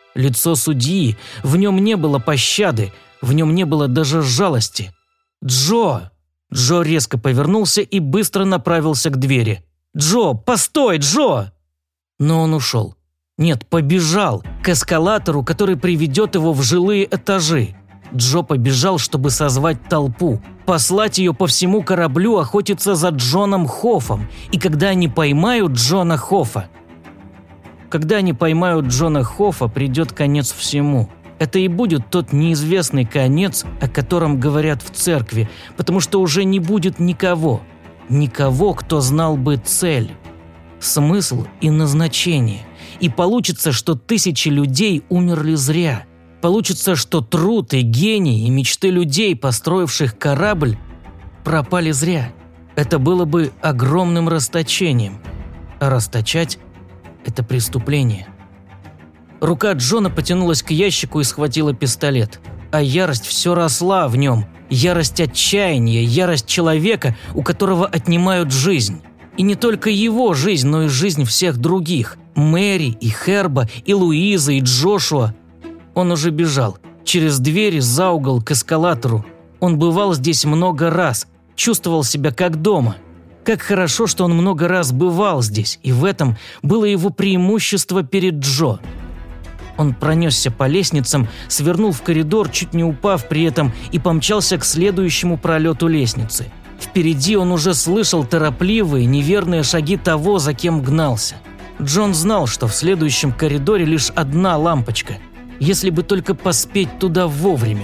Лицо судьи, в нем не было пощады, в нем не было даже жалости. «Джо!» Джо резко повернулся и быстро направился к двери. «Джо, постой, Джо!» Но он ушел. Нет, побежал к эскалатору, который приведет его в жилые этажи. Джо побежал, чтобы созвать толпу, послать ее по всему кораблю охотиться за Джоном Хоффом. И когда они поймают Джона Хоффа... Когда они поймают Джона Хоффа, придет конец всему. Это и будет тот неизвестный конец, о котором говорят в церкви, потому что уже не будет никого, кто знал бы цель, смысл и назначение. И получится, что тысячи людей умерли зря. Получится, что труд и гений и мечты людей, построивших корабль, пропали зря. Это было бы огромным расточением. А расточать – это преступление. Рука Джона потянулась к ящику и схватила пистолет. А ярость все росла в нем. Ярость отчаяния, ярость человека, у которого отнимают жизнь. И не только его жизнь, но и жизнь всех других. Мэри, и Херба, и Луиза, и Джошуа. Он уже бежал. Через дверь за угол к эскалатору. Он бывал здесь много раз. Чувствовал себя как дома. Как хорошо, что он много раз бывал здесь. И в этом было его преимущество перед Джо. Он пронесся по лестницам, свернул в коридор, чуть не упав при этом, и помчался к следующему пролету лестницы. Впереди он уже слышал торопливые, неверные шаги того, за кем гнался. Джон знал, что в следующем коридоре лишь одна лампочка, если бы только поспеть туда вовремя.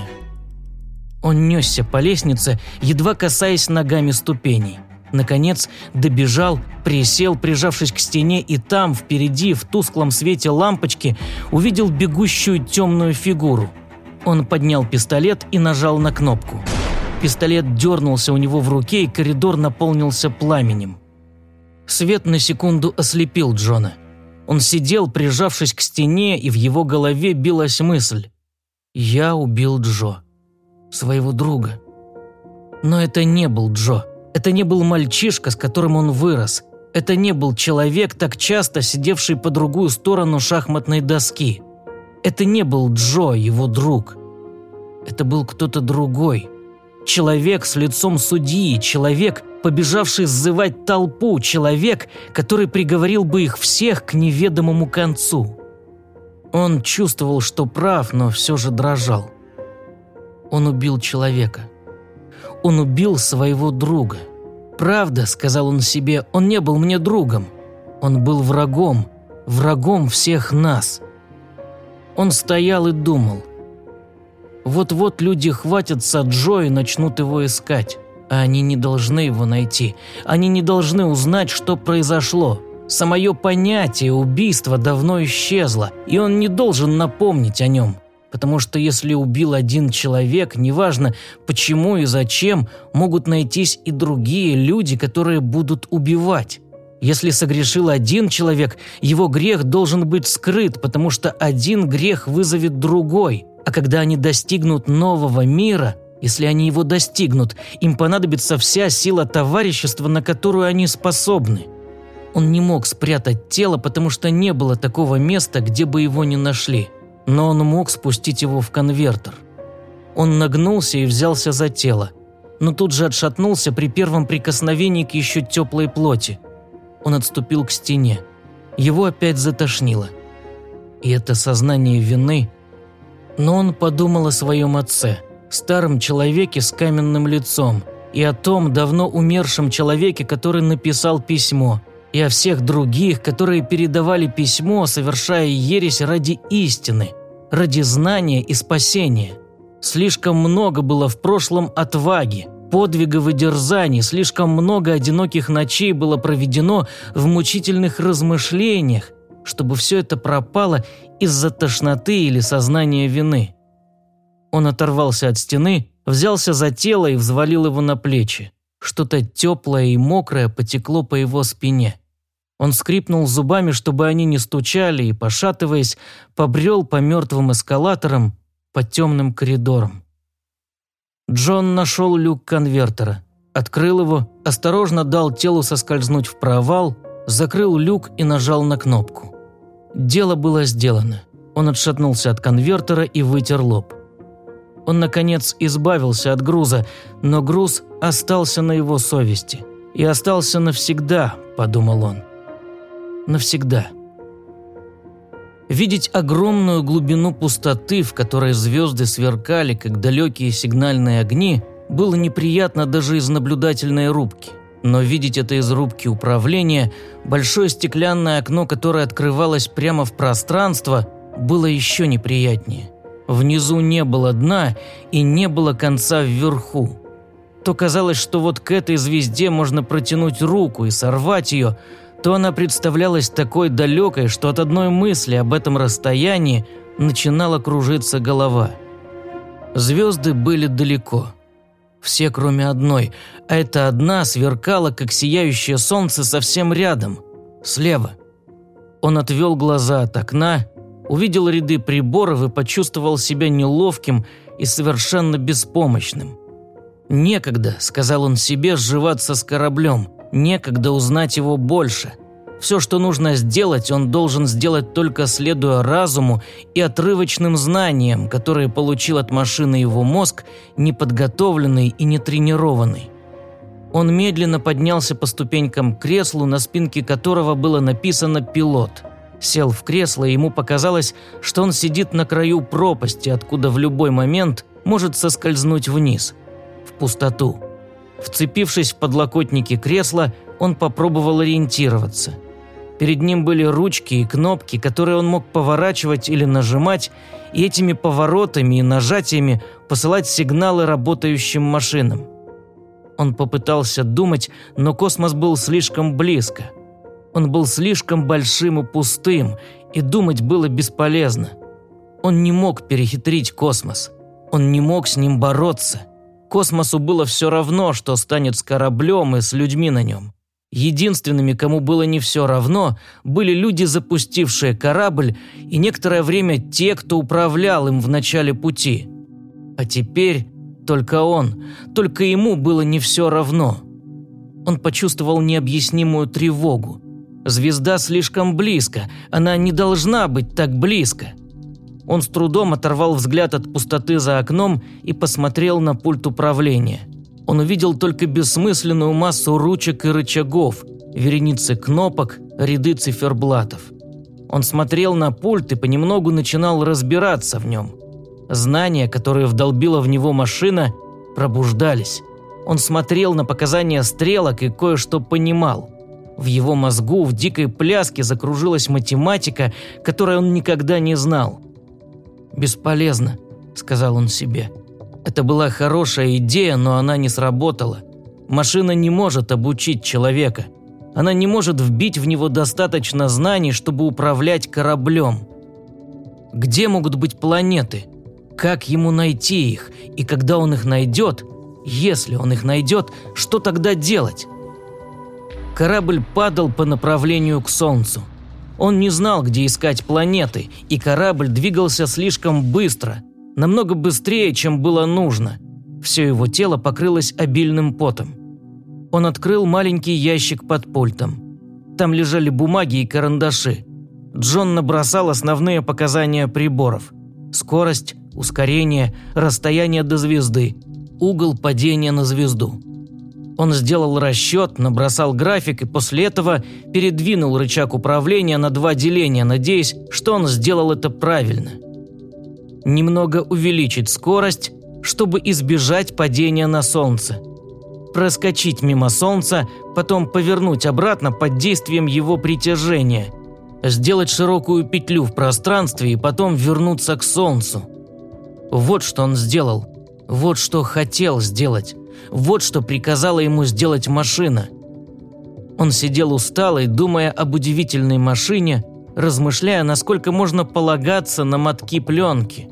Он несся по лестнице, едва касаясь ногами ступеней. Наконец добежал, присел, прижавшись к стене, и там, впереди, в тусклом свете лампочки, увидел бегущую темную фигуру. Он поднял пистолет и нажал на кнопку. Пистолет дернулся у него в руке, и коридор наполнился пламенем. Свет на секунду ослепил Джона. Он сидел, прижавшись к стене, и в его голове билась мысль: «Я убил Джо, своего друга». Но это не был Джо. Это не был мальчишка, с которым он вырос. Это не был человек, так часто сидевший по другую сторону шахматной доски. Это не был Джо, его друг. Это был кто-то другой. Человек с лицом судьи, человек, побежавший сзывать толпу, человек, который приговорил бы их всех к неведомому концу. Он чувствовал, что прав, но все же дрожал. Он убил человека. Он убил своего друга. «Правда», — сказал он себе, — «он не был мне другом. Он был врагом, врагом всех нас». Он стоял и думал. Вот-вот люди хватятся Джо и начнут его искать. А они не должны его найти. Они не должны узнать, что произошло. Самое понятие убийства давно исчезло, и он не должен напомнить о нем. Потому что если убил один человек, неважно почему и зачем, могут найтись и другие люди, которые будут убивать. Если согрешил один человек, его грех должен быть скрыт, потому что один грех вызовет другой. А когда они достигнут нового мира, если они его достигнут, им понадобится вся сила товарищества, на которую они способны. Он не мог спрятать тело, потому что не было такого места, где бы его не нашли. Но он мог спустить его в конвертер. Он нагнулся и взялся за тело, но тут же отшатнулся при первом прикосновении к еще теплой плоти. Он отступил к стене. Его опять затошнило. И это сознание вины. Но он подумал о своем отце, старом человеке с каменным лицом, и о том давно умершем человеке, который написал письмо, и о всех других, которые передавали письмо, совершая ересь ради истины, ради знания и спасения. Слишком много было в прошлом отваги, подвигов и дерзаний, слишком много одиноких ночей было проведено в мучительных размышлениях, чтобы все это пропало из-за тошноты или сознания вины. Он оторвался от стены, взялся за тело и взвалил его на плечи. Что-то теплое и мокрое потекло по его спине. Он скрипнул зубами, чтобы они не стучали, и, пошатываясь, побрел по мертвым эскалаторам, по темным коридорам. Джон нашел люк конвертера, открыл его, осторожно дал телу соскользнуть в провал, закрыл люк и нажал на кнопку. Дело было сделано. Он отшатнулся от конвертера и вытер лоб. Он, наконец, избавился от груза, но груз остался на его совести. И остался навсегда, подумал он. Навсегда. Видеть огромную глубину пустоты, в которой звезды сверкали, как далекие сигнальные огни, было неприятно даже из наблюдательной рубки. Но видеть это из рубки управления, большое стеклянное окно, которое открывалось прямо в пространство, было еще неприятнее. Внизу не было дна и не было конца вверху. То казалось, что вот к этой звезде можно протянуть руку и сорвать ее, то она представлялась такой далекой, что от одной мысли об этом расстоянии начинала кружиться голова. Звезды были далеко. Все, кроме одной, а эта одна сверкала, как сияющее солнце, совсем рядом, слева. Он отвел глаза от окна, увидел ряды приборов и почувствовал себя неловким и совершенно беспомощным. «Некогда», – сказал он себе, – «сживаться с кораблем, некогда узнать его больше. Все, что нужно сделать, он должен сделать только следуя разуму и отрывочным знаниям, которые получил от машины его мозг, неподготовленный и нетренированный». Он медленно поднялся по ступенькам к креслу, на спинке которого было написано «Пилот». Сел в кресло, и ему показалось, что он сидит на краю пропасти, откуда в любой момент может соскользнуть вниз, в пустоту. Вцепившись в подлокотники кресла, он попробовал ориентироваться. Перед ним были ручки и кнопки, которые он мог поворачивать или нажимать, и этими поворотами и нажатиями посылать сигналы работающим машинам. Он попытался думать, но космос был слишком близко. Он был слишком большим и пустым, и думать было бесполезно. Он не мог перехитрить космос. Он не мог с ним бороться. Космосу было все равно, что станет с кораблем и с людьми на нем. Единственными, кому было не все равно, были люди, запустившие корабль, и некоторое время те, кто управлял им в начале пути. А теперь только он, только ему было не все равно. Он почувствовал необъяснимую тревогу. Звезда слишком близко, она не должна быть так близко. Он с трудом оторвал взгляд от пустоты за окном и посмотрел на пульт управления. Он увидел только бессмысленную массу ручек и рычагов, вереницы кнопок, ряды циферблатов. Он смотрел на пульт и понемногу начинал разбираться в нем. Знания, которые вдолбила в него машина, пробуждались. Он смотрел на показания стрелок и кое-что понимал. В его мозгу в дикой пляске закружилась математика, которой он никогда не знал. «Бесполезно», – сказал он себе. Это была хорошая идея, но она не сработала. Машина не может обучить человека. Она не может вбить в него достаточно знаний, чтобы управлять кораблем. Где могут быть планеты? Как ему найти их? И когда он их найдет, если он их найдет, что тогда делать? Корабль падал по направлению к Солнцу. Он не знал, где искать планеты, и корабль двигался слишком быстро, намного быстрее, чем было нужно. Все его тело покрылось обильным потом. Он открыл маленький ящик под пультом. Там лежали бумаги и карандаши. Джон набросал основные показания приборов: скорость, ускорение, расстояние до звезды, угол падения на звезду. Он сделал расчет, набросал график и после этого передвинул рычаг управления на 2 деления, надеясь, что он сделал это правильно. Немного увеличить скорость, чтобы избежать падения на Солнце. Проскочить мимо Солнца, потом повернуть обратно под действием его притяжения. Сделать широкую петлю в пространстве и потом вернуться к Солнцу. Вот что он сделал. Вот что хотел сделать. Вот что приказала ему сделать машина. Он сидел усталый, думая об удивительной машине, размышляя, насколько можно полагаться на мотки пленки.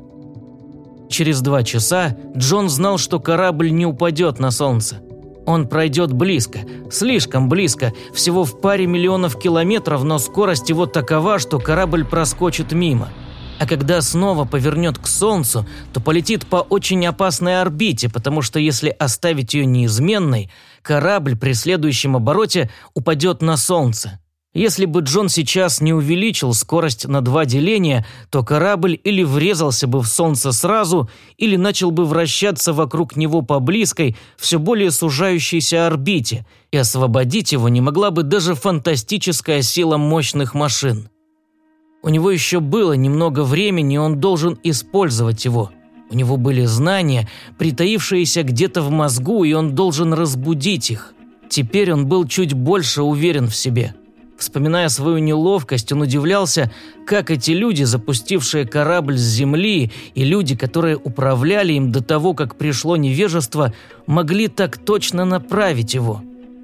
Через 2 часа Джон знал, что корабль не упадет на Солнце. Он пройдет близко, слишком близко, всего в паре миллионов километров, но скорость его такова, что корабль проскочит мимо. А когда снова повернет к Солнцу, то полетит по очень опасной орбите, потому что если оставить ее неизменной, корабль при следующем обороте упадет на Солнце. Если бы Джон сейчас не увеличил скорость на 2 деления, то корабль или врезался бы в Солнце сразу, или начал бы вращаться вокруг него по близкой, все более сужающейся орбите, и освободить его не могла бы даже фантастическая сила мощных машин. У него еще было немного времени, и он должен использовать его. У него были знания, притаившиеся где-то в мозгу, и он должен разбудить их. Теперь он был чуть больше уверен в себе. Вспоминая свою неловкость, он удивлялся, как эти люди, запустившие корабль с земли, и люди, которые управляли им до того, как пришло невежество, могли так точно направить его.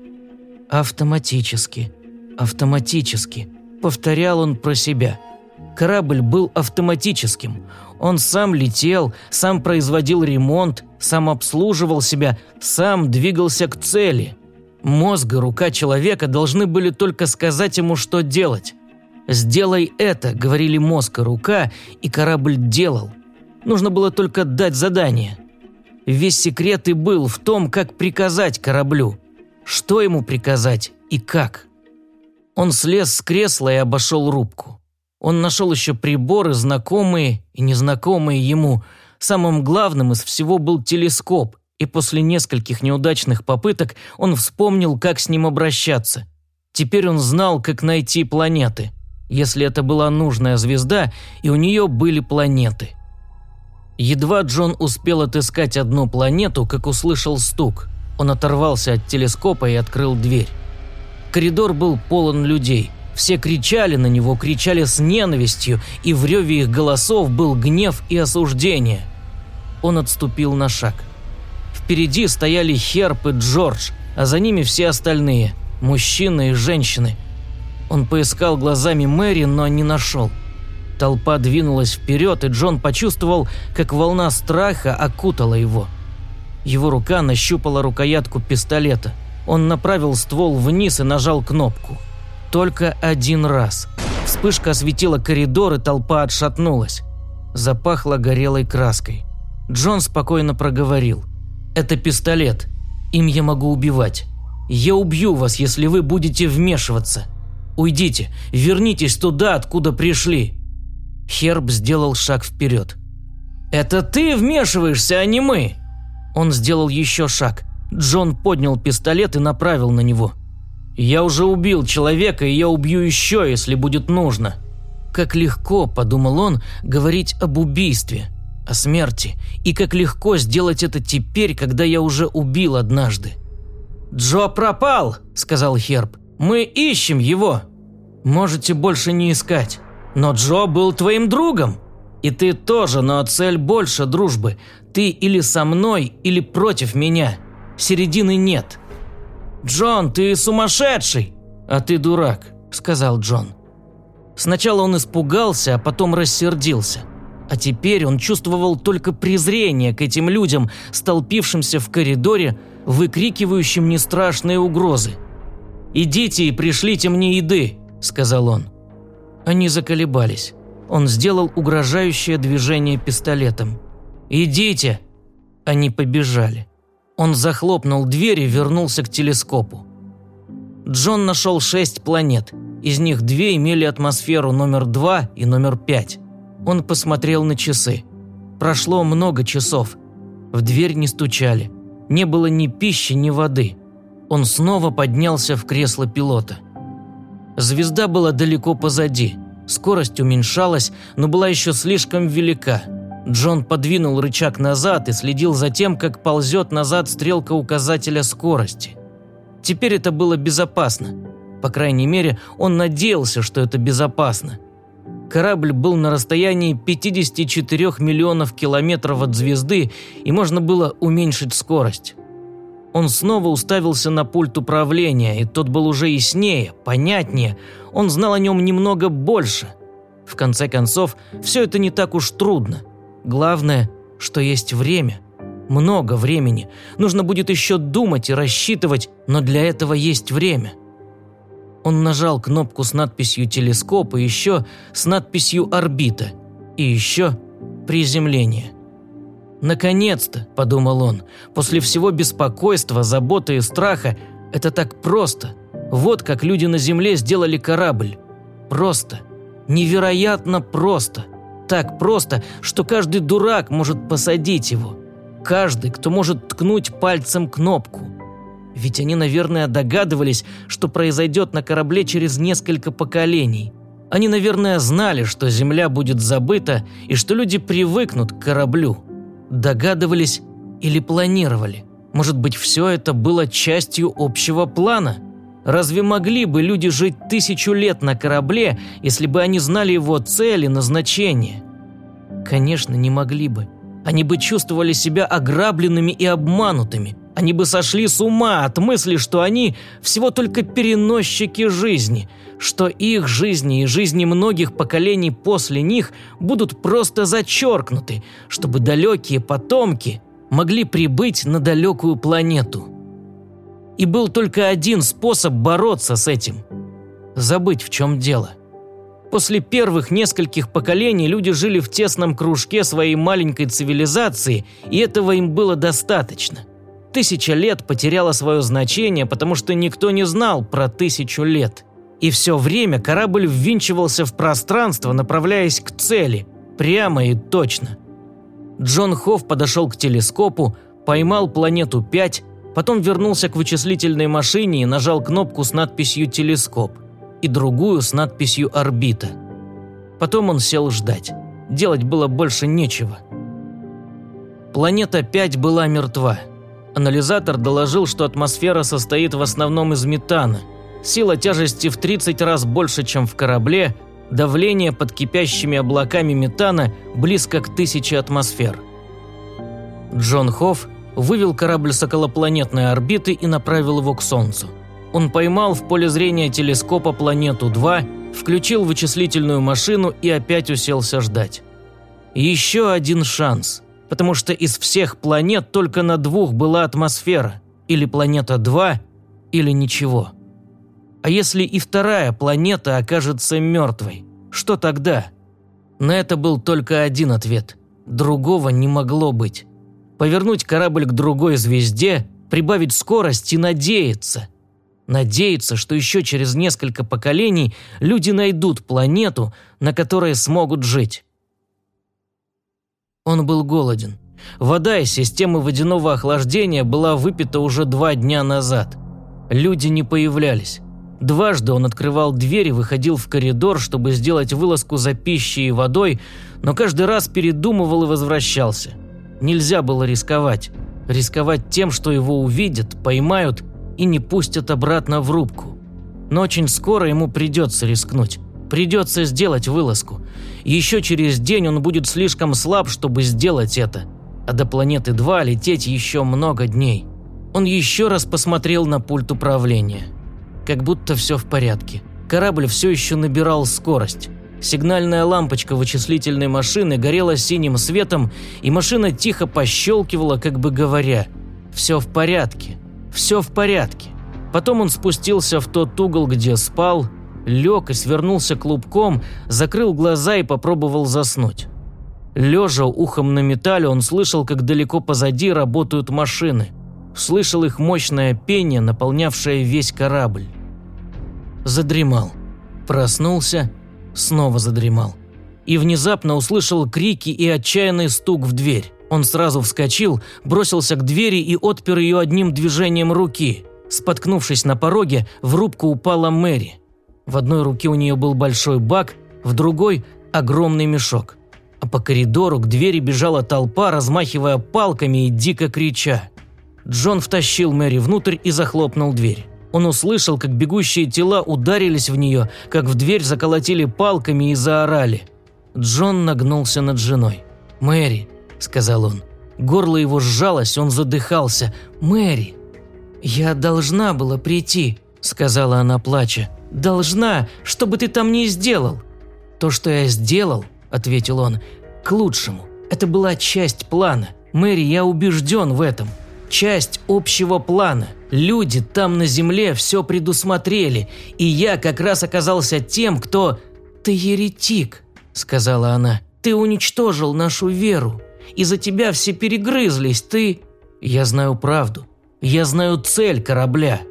«Автоматически, автоматически», – повторял он про себя. Корабль был автоматическим. Он сам летел, сам производил ремонт, сам обслуживал себя, сам двигался к цели. Мозг и рука человека должны были только сказать ему, что делать. «Сделай это», – говорили мозг и рука, и корабль делал. Нужно было только дать задание. Весь секрет и был в том, как приказать кораблю. Что ему приказать и как. Он слез с кресла и обошел рубку. Он нашел еще приборы, знакомые и незнакомые ему. Самым главным из всего был телескоп. И после нескольких неудачных попыток он вспомнил, как с ним обращаться. Теперь он знал, как найти планеты, если это была нужная звезда, и у нее были планеты. Едва Джон успел отыскать одну планету, как услышал стук. Он оторвался от телескопа и открыл дверь. Коридор был полон людей. Все кричали на него, кричали с ненавистью, и в реве их голосов был гнев и осуждение. Он отступил на шаг. Впереди стояли Херб и Джордж, а за ними все остальные – мужчины и женщины. Он поискал глазами Мэри, но не нашел. Толпа двинулась вперед, и Джон почувствовал, как волна страха окутала его. Его рука нащупала рукоятку пистолета. Он направил ствол вниз и нажал кнопку. Только один раз. Вспышка осветила коридор, и толпа отшатнулась. Запахло горелой краской. Джон спокойно проговорил. «Это пистолет. Им я могу убивать. Я убью вас, если вы будете вмешиваться. Уйдите, вернитесь туда, откуда пришли». Херб сделал шаг вперед. «Это ты вмешиваешься, а не мы!» Он сделал еще шаг. Джон поднял пистолет и направил на него. «Я уже убил человека, и я убью еще, если будет нужно». Как легко, подумал он, говорить об убийстве, о смерти, и как легко сделать это теперь, когда я уже убил однажды. «Джо пропал», – сказал Херб. «Мы ищем его». «Можете больше не искать. Но Джо был твоим другом. И ты тоже, но цель больше дружбы. Ты или со мной, или против меня. Середины нет». «Джон, ты сумасшедший!» «А ты дурак», – сказал Джон. Сначала он испугался, а потом рассердился. А теперь он чувствовал только презрение к этим людям, столпившимся в коридоре, выкрикивающим нестрашные угрозы. «Идите и пришлите мне еды», – сказал он. Они заколебались. Он сделал угрожающее движение пистолетом. «Идите!» Они побежали. Он захлопнул дверь и вернулся к телескопу. Джон нашел 6 планет. Из них 2 имели атмосферу номер 2 и номер 5. Он посмотрел на часы. Прошло много часов. В дверь не стучали. Не было ни пищи, ни воды. Он снова поднялся в кресло пилота. Звезда была далеко позади. Скорость уменьшалась, но была еще слишком велика. Джон подвинул рычаг назад и следил за тем, как ползет назад стрелка указателя скорости. Теперь это было безопасно. По крайней мере, он надеялся, что это безопасно. Корабль был на расстоянии 54 миллионов километров от звезды, и можно было уменьшить скорость. Он снова уставился на пульт управления, и тот был уже яснее, понятнее. Он знал о нем немного больше. В конце концов, все это не так уж трудно. Главное, что есть время. Много времени. Нужно будет еще думать и рассчитывать, но для этого есть время. Он нажал кнопку с надписью «Телескоп» и еще с надписью «Орбита» и еще «Приземление». «Наконец-то», – подумал он, – «после всего беспокойства, заботы и страха это так просто. Вот как люди на Земле сделали корабль. Просто. Невероятно просто. Так просто, что каждый дурак может посадить его. Каждый, кто может ткнуть пальцем кнопку. Ведь они, наверное, догадывались, что произойдет на корабле через несколько поколений. Они, наверное, знали, что Земля будет забыта и что люди привыкнут к кораблю. Догадывались или планировали. Может быть, все это было частью общего плана? Разве могли бы люди жить 1000 лет на корабле, если бы они знали его цель и назначение? Конечно, не могли бы. Они бы чувствовали себя ограбленными и обманутыми. Они бы сошли с ума от мысли, что они всего только переносчики жизни, что их жизни и жизни многих поколений после них будут просто зачеркнуты, чтобы далекие потомки могли прибыть на далекую планету. И был только один способ бороться с этим – забыть, в чем дело. После первых нескольких поколений люди жили в тесном кружке своей маленькой цивилизации, и этого им было достаточно. 1000 лет потеряла свое значение, потому что никто не знал про 1000 лет. И все время корабль ввинчивался в пространство, направляясь к цели, прямо и точно. Джон Хофф подошел к телескопу, поймал планету 5, потом вернулся к вычислительной машине и нажал кнопку с надписью «Телескоп» и другую с надписью «Орбита». Потом он сел ждать. Делать было больше нечего. Планета 5 была мертва. Анализатор доложил, что атмосфера состоит в основном из метана. Сила тяжести в 30 раз больше, чем в корабле, давление под кипящими облаками метана близко к 1000 атмосфер. Джон Хофф вывел корабль с околопланетной орбиты и направил его к Солнцу. Он поймал в поле зрения телескопа планету 2, включил вычислительную машину и опять уселся ждать. Еще один шанс, потому что из всех планет только на 2 была атмосфера, или планета 2, или ничего. А если и вторая планета окажется мертвой, что тогда? На это был только один ответ. Другого не могло быть. Повернуть корабль к другой звезде, прибавить скорость и надеяться. Надеяться, что еще через несколько поколений люди найдут планету, на которой смогут жить. Он был голоден. Вода из системы водяного охлаждения была выпита уже 2 дня назад. Люди не появлялись. Дважды он открывал дверь и выходил в коридор, чтобы сделать вылазку за пищей и водой, но каждый раз передумывал и возвращался. Нельзя было рисковать. Рисковать тем, что его увидят, поймают и не пустят обратно в рубку. Но очень скоро ему придется рискнуть. Придется сделать вылазку. Еще через день он будет слишком слаб, чтобы сделать это. А до планеты 2 лететь еще много дней. Он еще раз посмотрел на пульт управления. Как будто все в порядке. Корабль все еще набирал скорость. Сигнальная лампочка вычислительной машины горела синим светом, и машина тихо пощелкивала, как бы говоря: «Все в порядке, все в порядке». Потом он спустился в тот угол, где спал, лег и свернулся клубком, закрыл глаза и попробовал заснуть. Лежа ухом на металле, он слышал, как далеко позади работают машины. Слышал их мощное пение, наполнявшее весь корабль. Задремал. Проснулся, снова задремал. И внезапно услышал крики и отчаянный стук в дверь. Он сразу вскочил, бросился к двери и отпер ее одним движением руки. Споткнувшись на пороге, в рубку упала Мэри. В одной руке у нее был большой бак, в другой – огромный мешок. А по коридору к двери бежала толпа, размахивая палками и дико крича. Джон втащил Мэри внутрь и захлопнул дверь. Он услышал, как бегущие тела ударились в нее, как в дверь заколотили палками и заорали. Джон нагнулся над женой. «Мэри», – сказал он. Горло его сжалось, он задыхался. «Мэри!» «Я должна была прийти», – сказала она, плача. «Должна, что бы ты там ни сделал». «То, что я сделал», – ответил он, – «к лучшему. Это была часть плана. Мэри, я убежден в этом. Часть общего плана. Люди там на земле все предусмотрели, и я как раз оказался тем, кто… «Ты еретик», – сказала она. «Ты уничтожил нашу веру. Из-за тебя все перегрызлись, ты… Я знаю правду. Я знаю цель корабля».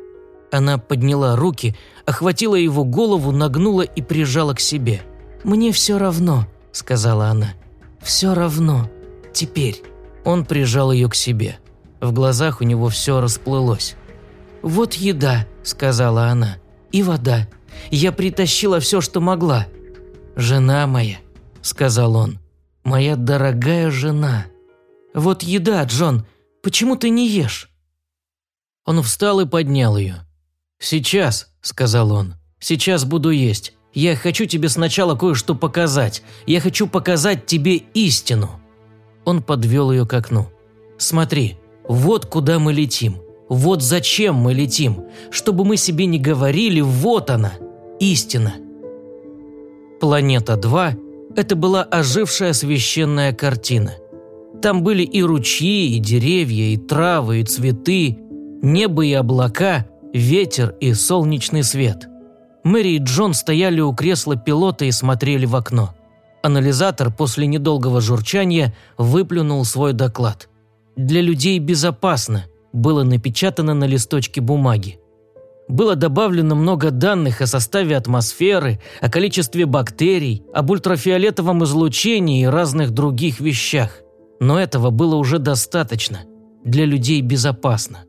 Она подняла руки, охватила его голову, нагнула и прижала к себе. «Мне все равно», – сказала она. «Все равно. Теперь». Он прижал ее к себе. В глазах у него все расплылось. «Вот еда», – сказала она, – «и вода. Я притащила все, что могла». «Жена моя», – сказал он, – «моя дорогая жена». «Вот еда, Джон. Почему ты не ешь?» Он встал и поднял ее. «Сейчас», – сказал он, – «сейчас буду есть. Я хочу тебе сначала кое-что показать. Я хочу показать тебе истину». Он подвел ее к окну. «Смотри, вот куда мы летим. Вот зачем мы летим. Чтобы мы себе не говорили, вот она, истина». Планета-2 – это была ожившая священная картина. Там были и ручьи, и деревья, и травы, и цветы, небо и облака, ветер и солнечный свет. Мэри и Джон стояли у кресла пилота и смотрели в окно. Анализатор после недолгого журчания выплюнул свой доклад. «Для людей безопасно» было напечатано на листочке бумаги. Было добавлено много данных о составе атмосферы, о количестве бактерий, об ультрафиолетовом излучении и разных других вещах. Но этого было уже достаточно. Для людей безопасно.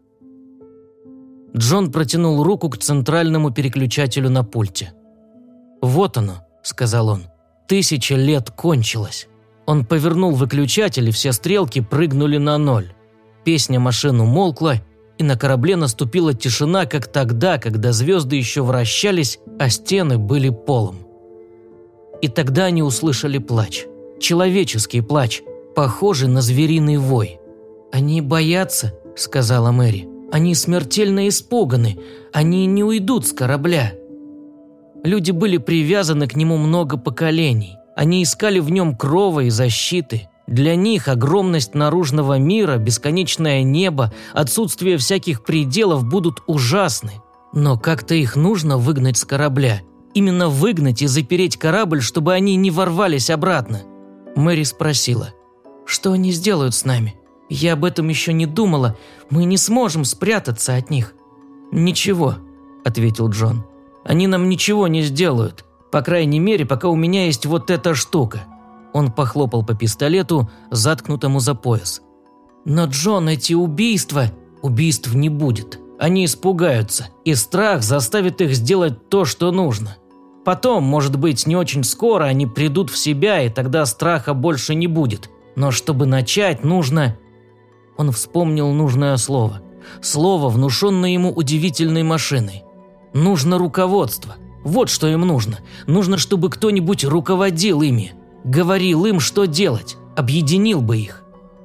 Джон протянул руку к центральному переключателю на пульте. «Вот оно», – сказал он. 1000 лет кончилось». Он повернул выключатель, и все стрелки прыгнули на 0. Песня машин умолкла, и на корабле наступила тишина, как тогда, когда звезды еще вращались, а стены были полом. И тогда они услышали плач. Человеческий плач, похожий на звериный вой. «Они боятся», – сказала Мэри. «Они смертельно испуганы. Они не уйдут с корабля». Люди были привязаны к нему много поколений. Они искали в нем крова и защиты. Для них огромность наружного мира, бесконечное небо, отсутствие всяких пределов будут ужасны. Но как-то их нужно выгнать с корабля. Именно выгнать и запереть корабль, чтобы они не ворвались обратно. Мэри спросила: «Что они сделают с нами? Я об этом еще не думала. Мы не сможем спрятаться от них». «Ничего», – ответил Джон. «Они нам ничего не сделают. По крайней мере, пока у меня есть вот эта штука». Он похлопал по пистолету, заткнутому за пояс. «Но, Джон, эти убийства...» «Убийств не будет. Они испугаются, и страх заставит их сделать то, что нужно. Потом, может быть, не очень скоро они придут в себя, и тогда страха больше не будет. Но чтобы начать, нужно...» Он вспомнил нужное слово. Слово, внушенное ему удивительной машиной. «Нужно руководство. Вот что им нужно. Нужно, чтобы кто-нибудь руководил ими. Говорил им, что делать. Объединил бы их».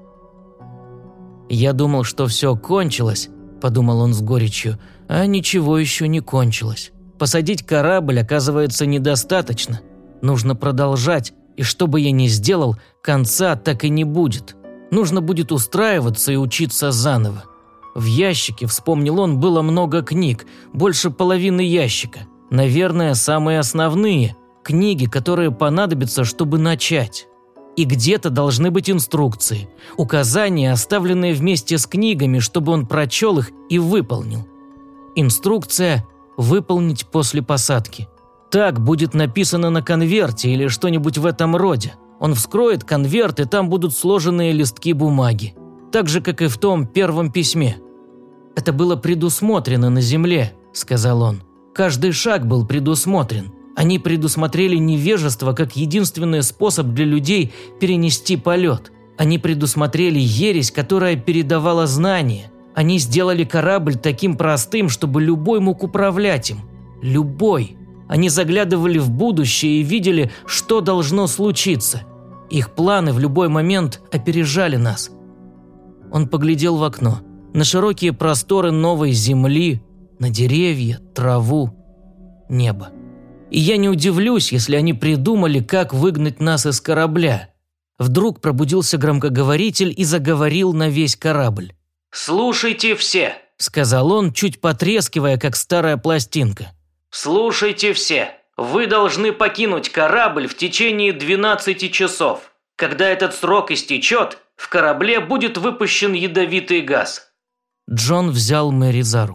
«Я думал, что все кончилось», – подумал он с горечью, – «а ничего еще не кончилось. Посадить корабль, оказывается, недостаточно. Нужно продолжать, и что бы я ни сделал, конца так и не будет. Нужно будет устраиваться и учиться заново. В ящике, вспомнил он, было много книг, больше половины ящика. Наверное, самые основные – книги, которые понадобятся, чтобы начать. И где-то должны быть инструкции, указания, оставленные вместе с книгами, чтобы он прочел их и выполнил. Инструкция – выполнить после посадки. Так будет написано на конверте или что-нибудь в этом роде. Он вскроет конверт, и там будут сложенные листки бумаги. Так же, как и в том первом письме. «Это было предусмотрено на Земле», – сказал он. «Каждый шаг был предусмотрен. Они предусмотрели невежество как единственный способ для людей перенести полет. Они предусмотрели ересь, которая передавала знания. Они сделали корабль таким простым, чтобы любой мог управлять им. Любой. Они заглядывали в будущее и видели, что должно случиться. Их планы в любой момент опережали нас». Он поглядел в окно, на широкие просторы новой земли, на деревья, траву, небо. «И я не удивлюсь, если они придумали, как выгнать нас из корабля». Вдруг пробудился громкоговоритель и заговорил на весь корабль. «Слушайте все», – сказал он, чуть потрескивая, как старая пластинка. «Слушайте все. Вы должны покинуть корабль в течение 12 часов. Когда этот срок истечет, в корабле будет выпущен ядовитый газ». Джон взял Мэри за руку.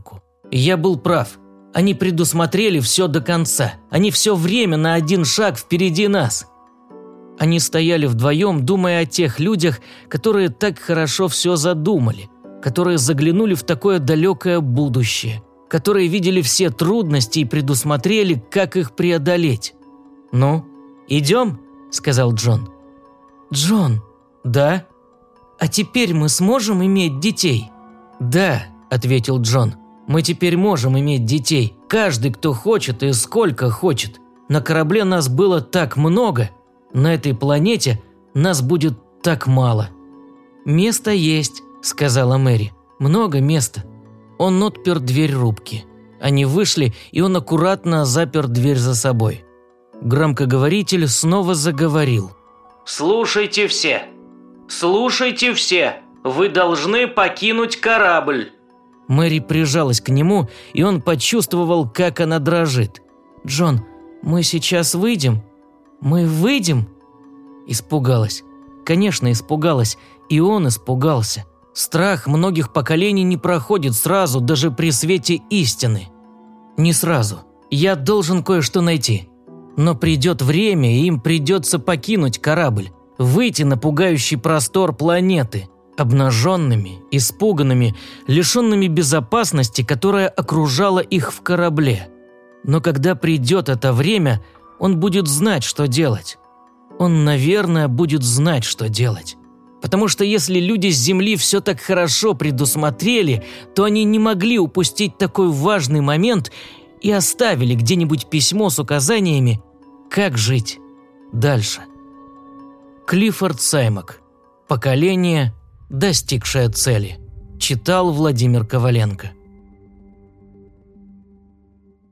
Я был прав. Они предусмотрели все до конца. Они все время на один шаг впереди нас. Они стояли вдвоем, думая о тех людях, которые так хорошо все задумали, которые заглянули в такое далекое будущее, которые видели все трудности и предусмотрели, как их преодолеть. «Ну, идем?» – сказал Джон. «Джон». «Да?» «А теперь мы сможем иметь детей?» «Да», – ответил Джон. «Мы теперь можем иметь детей. Каждый, кто хочет и сколько хочет. На корабле нас было так много. На этой планете нас будет так мало». «Место есть», – сказала Мэри. «Много места». Он отпер дверь рубки. Они вышли, и он аккуратно запер дверь за собой. Громкоговоритель снова заговорил. «Слушайте все! Слушайте все! Вы должны покинуть корабль!» Мэри прижалась к нему, и он почувствовал, как она дрожит. «Джон, мы сейчас выйдем? Мы выйдем?» Испугалась. Конечно, испугалась. И он испугался. Страх многих поколений не проходит сразу, даже при свете истины. Не сразу. Я должен кое-что найти. Но придет время, и им придется покинуть корабль, выйти на пугающий простор планеты, обнаженными, испуганными, лишенными безопасности, которая окружала их в корабле. Но когда придет это время, он будет знать, что делать. Он, наверное, будет знать, что делать. Потому что если люди с Земли все так хорошо предусмотрели, то они не могли упустить такой важный момент и оставили где-нибудь письмо с указаниями, как жить дальше. Клиффорд Саймак. Поколение, достигшее цели. Читал Владимир Коваленко.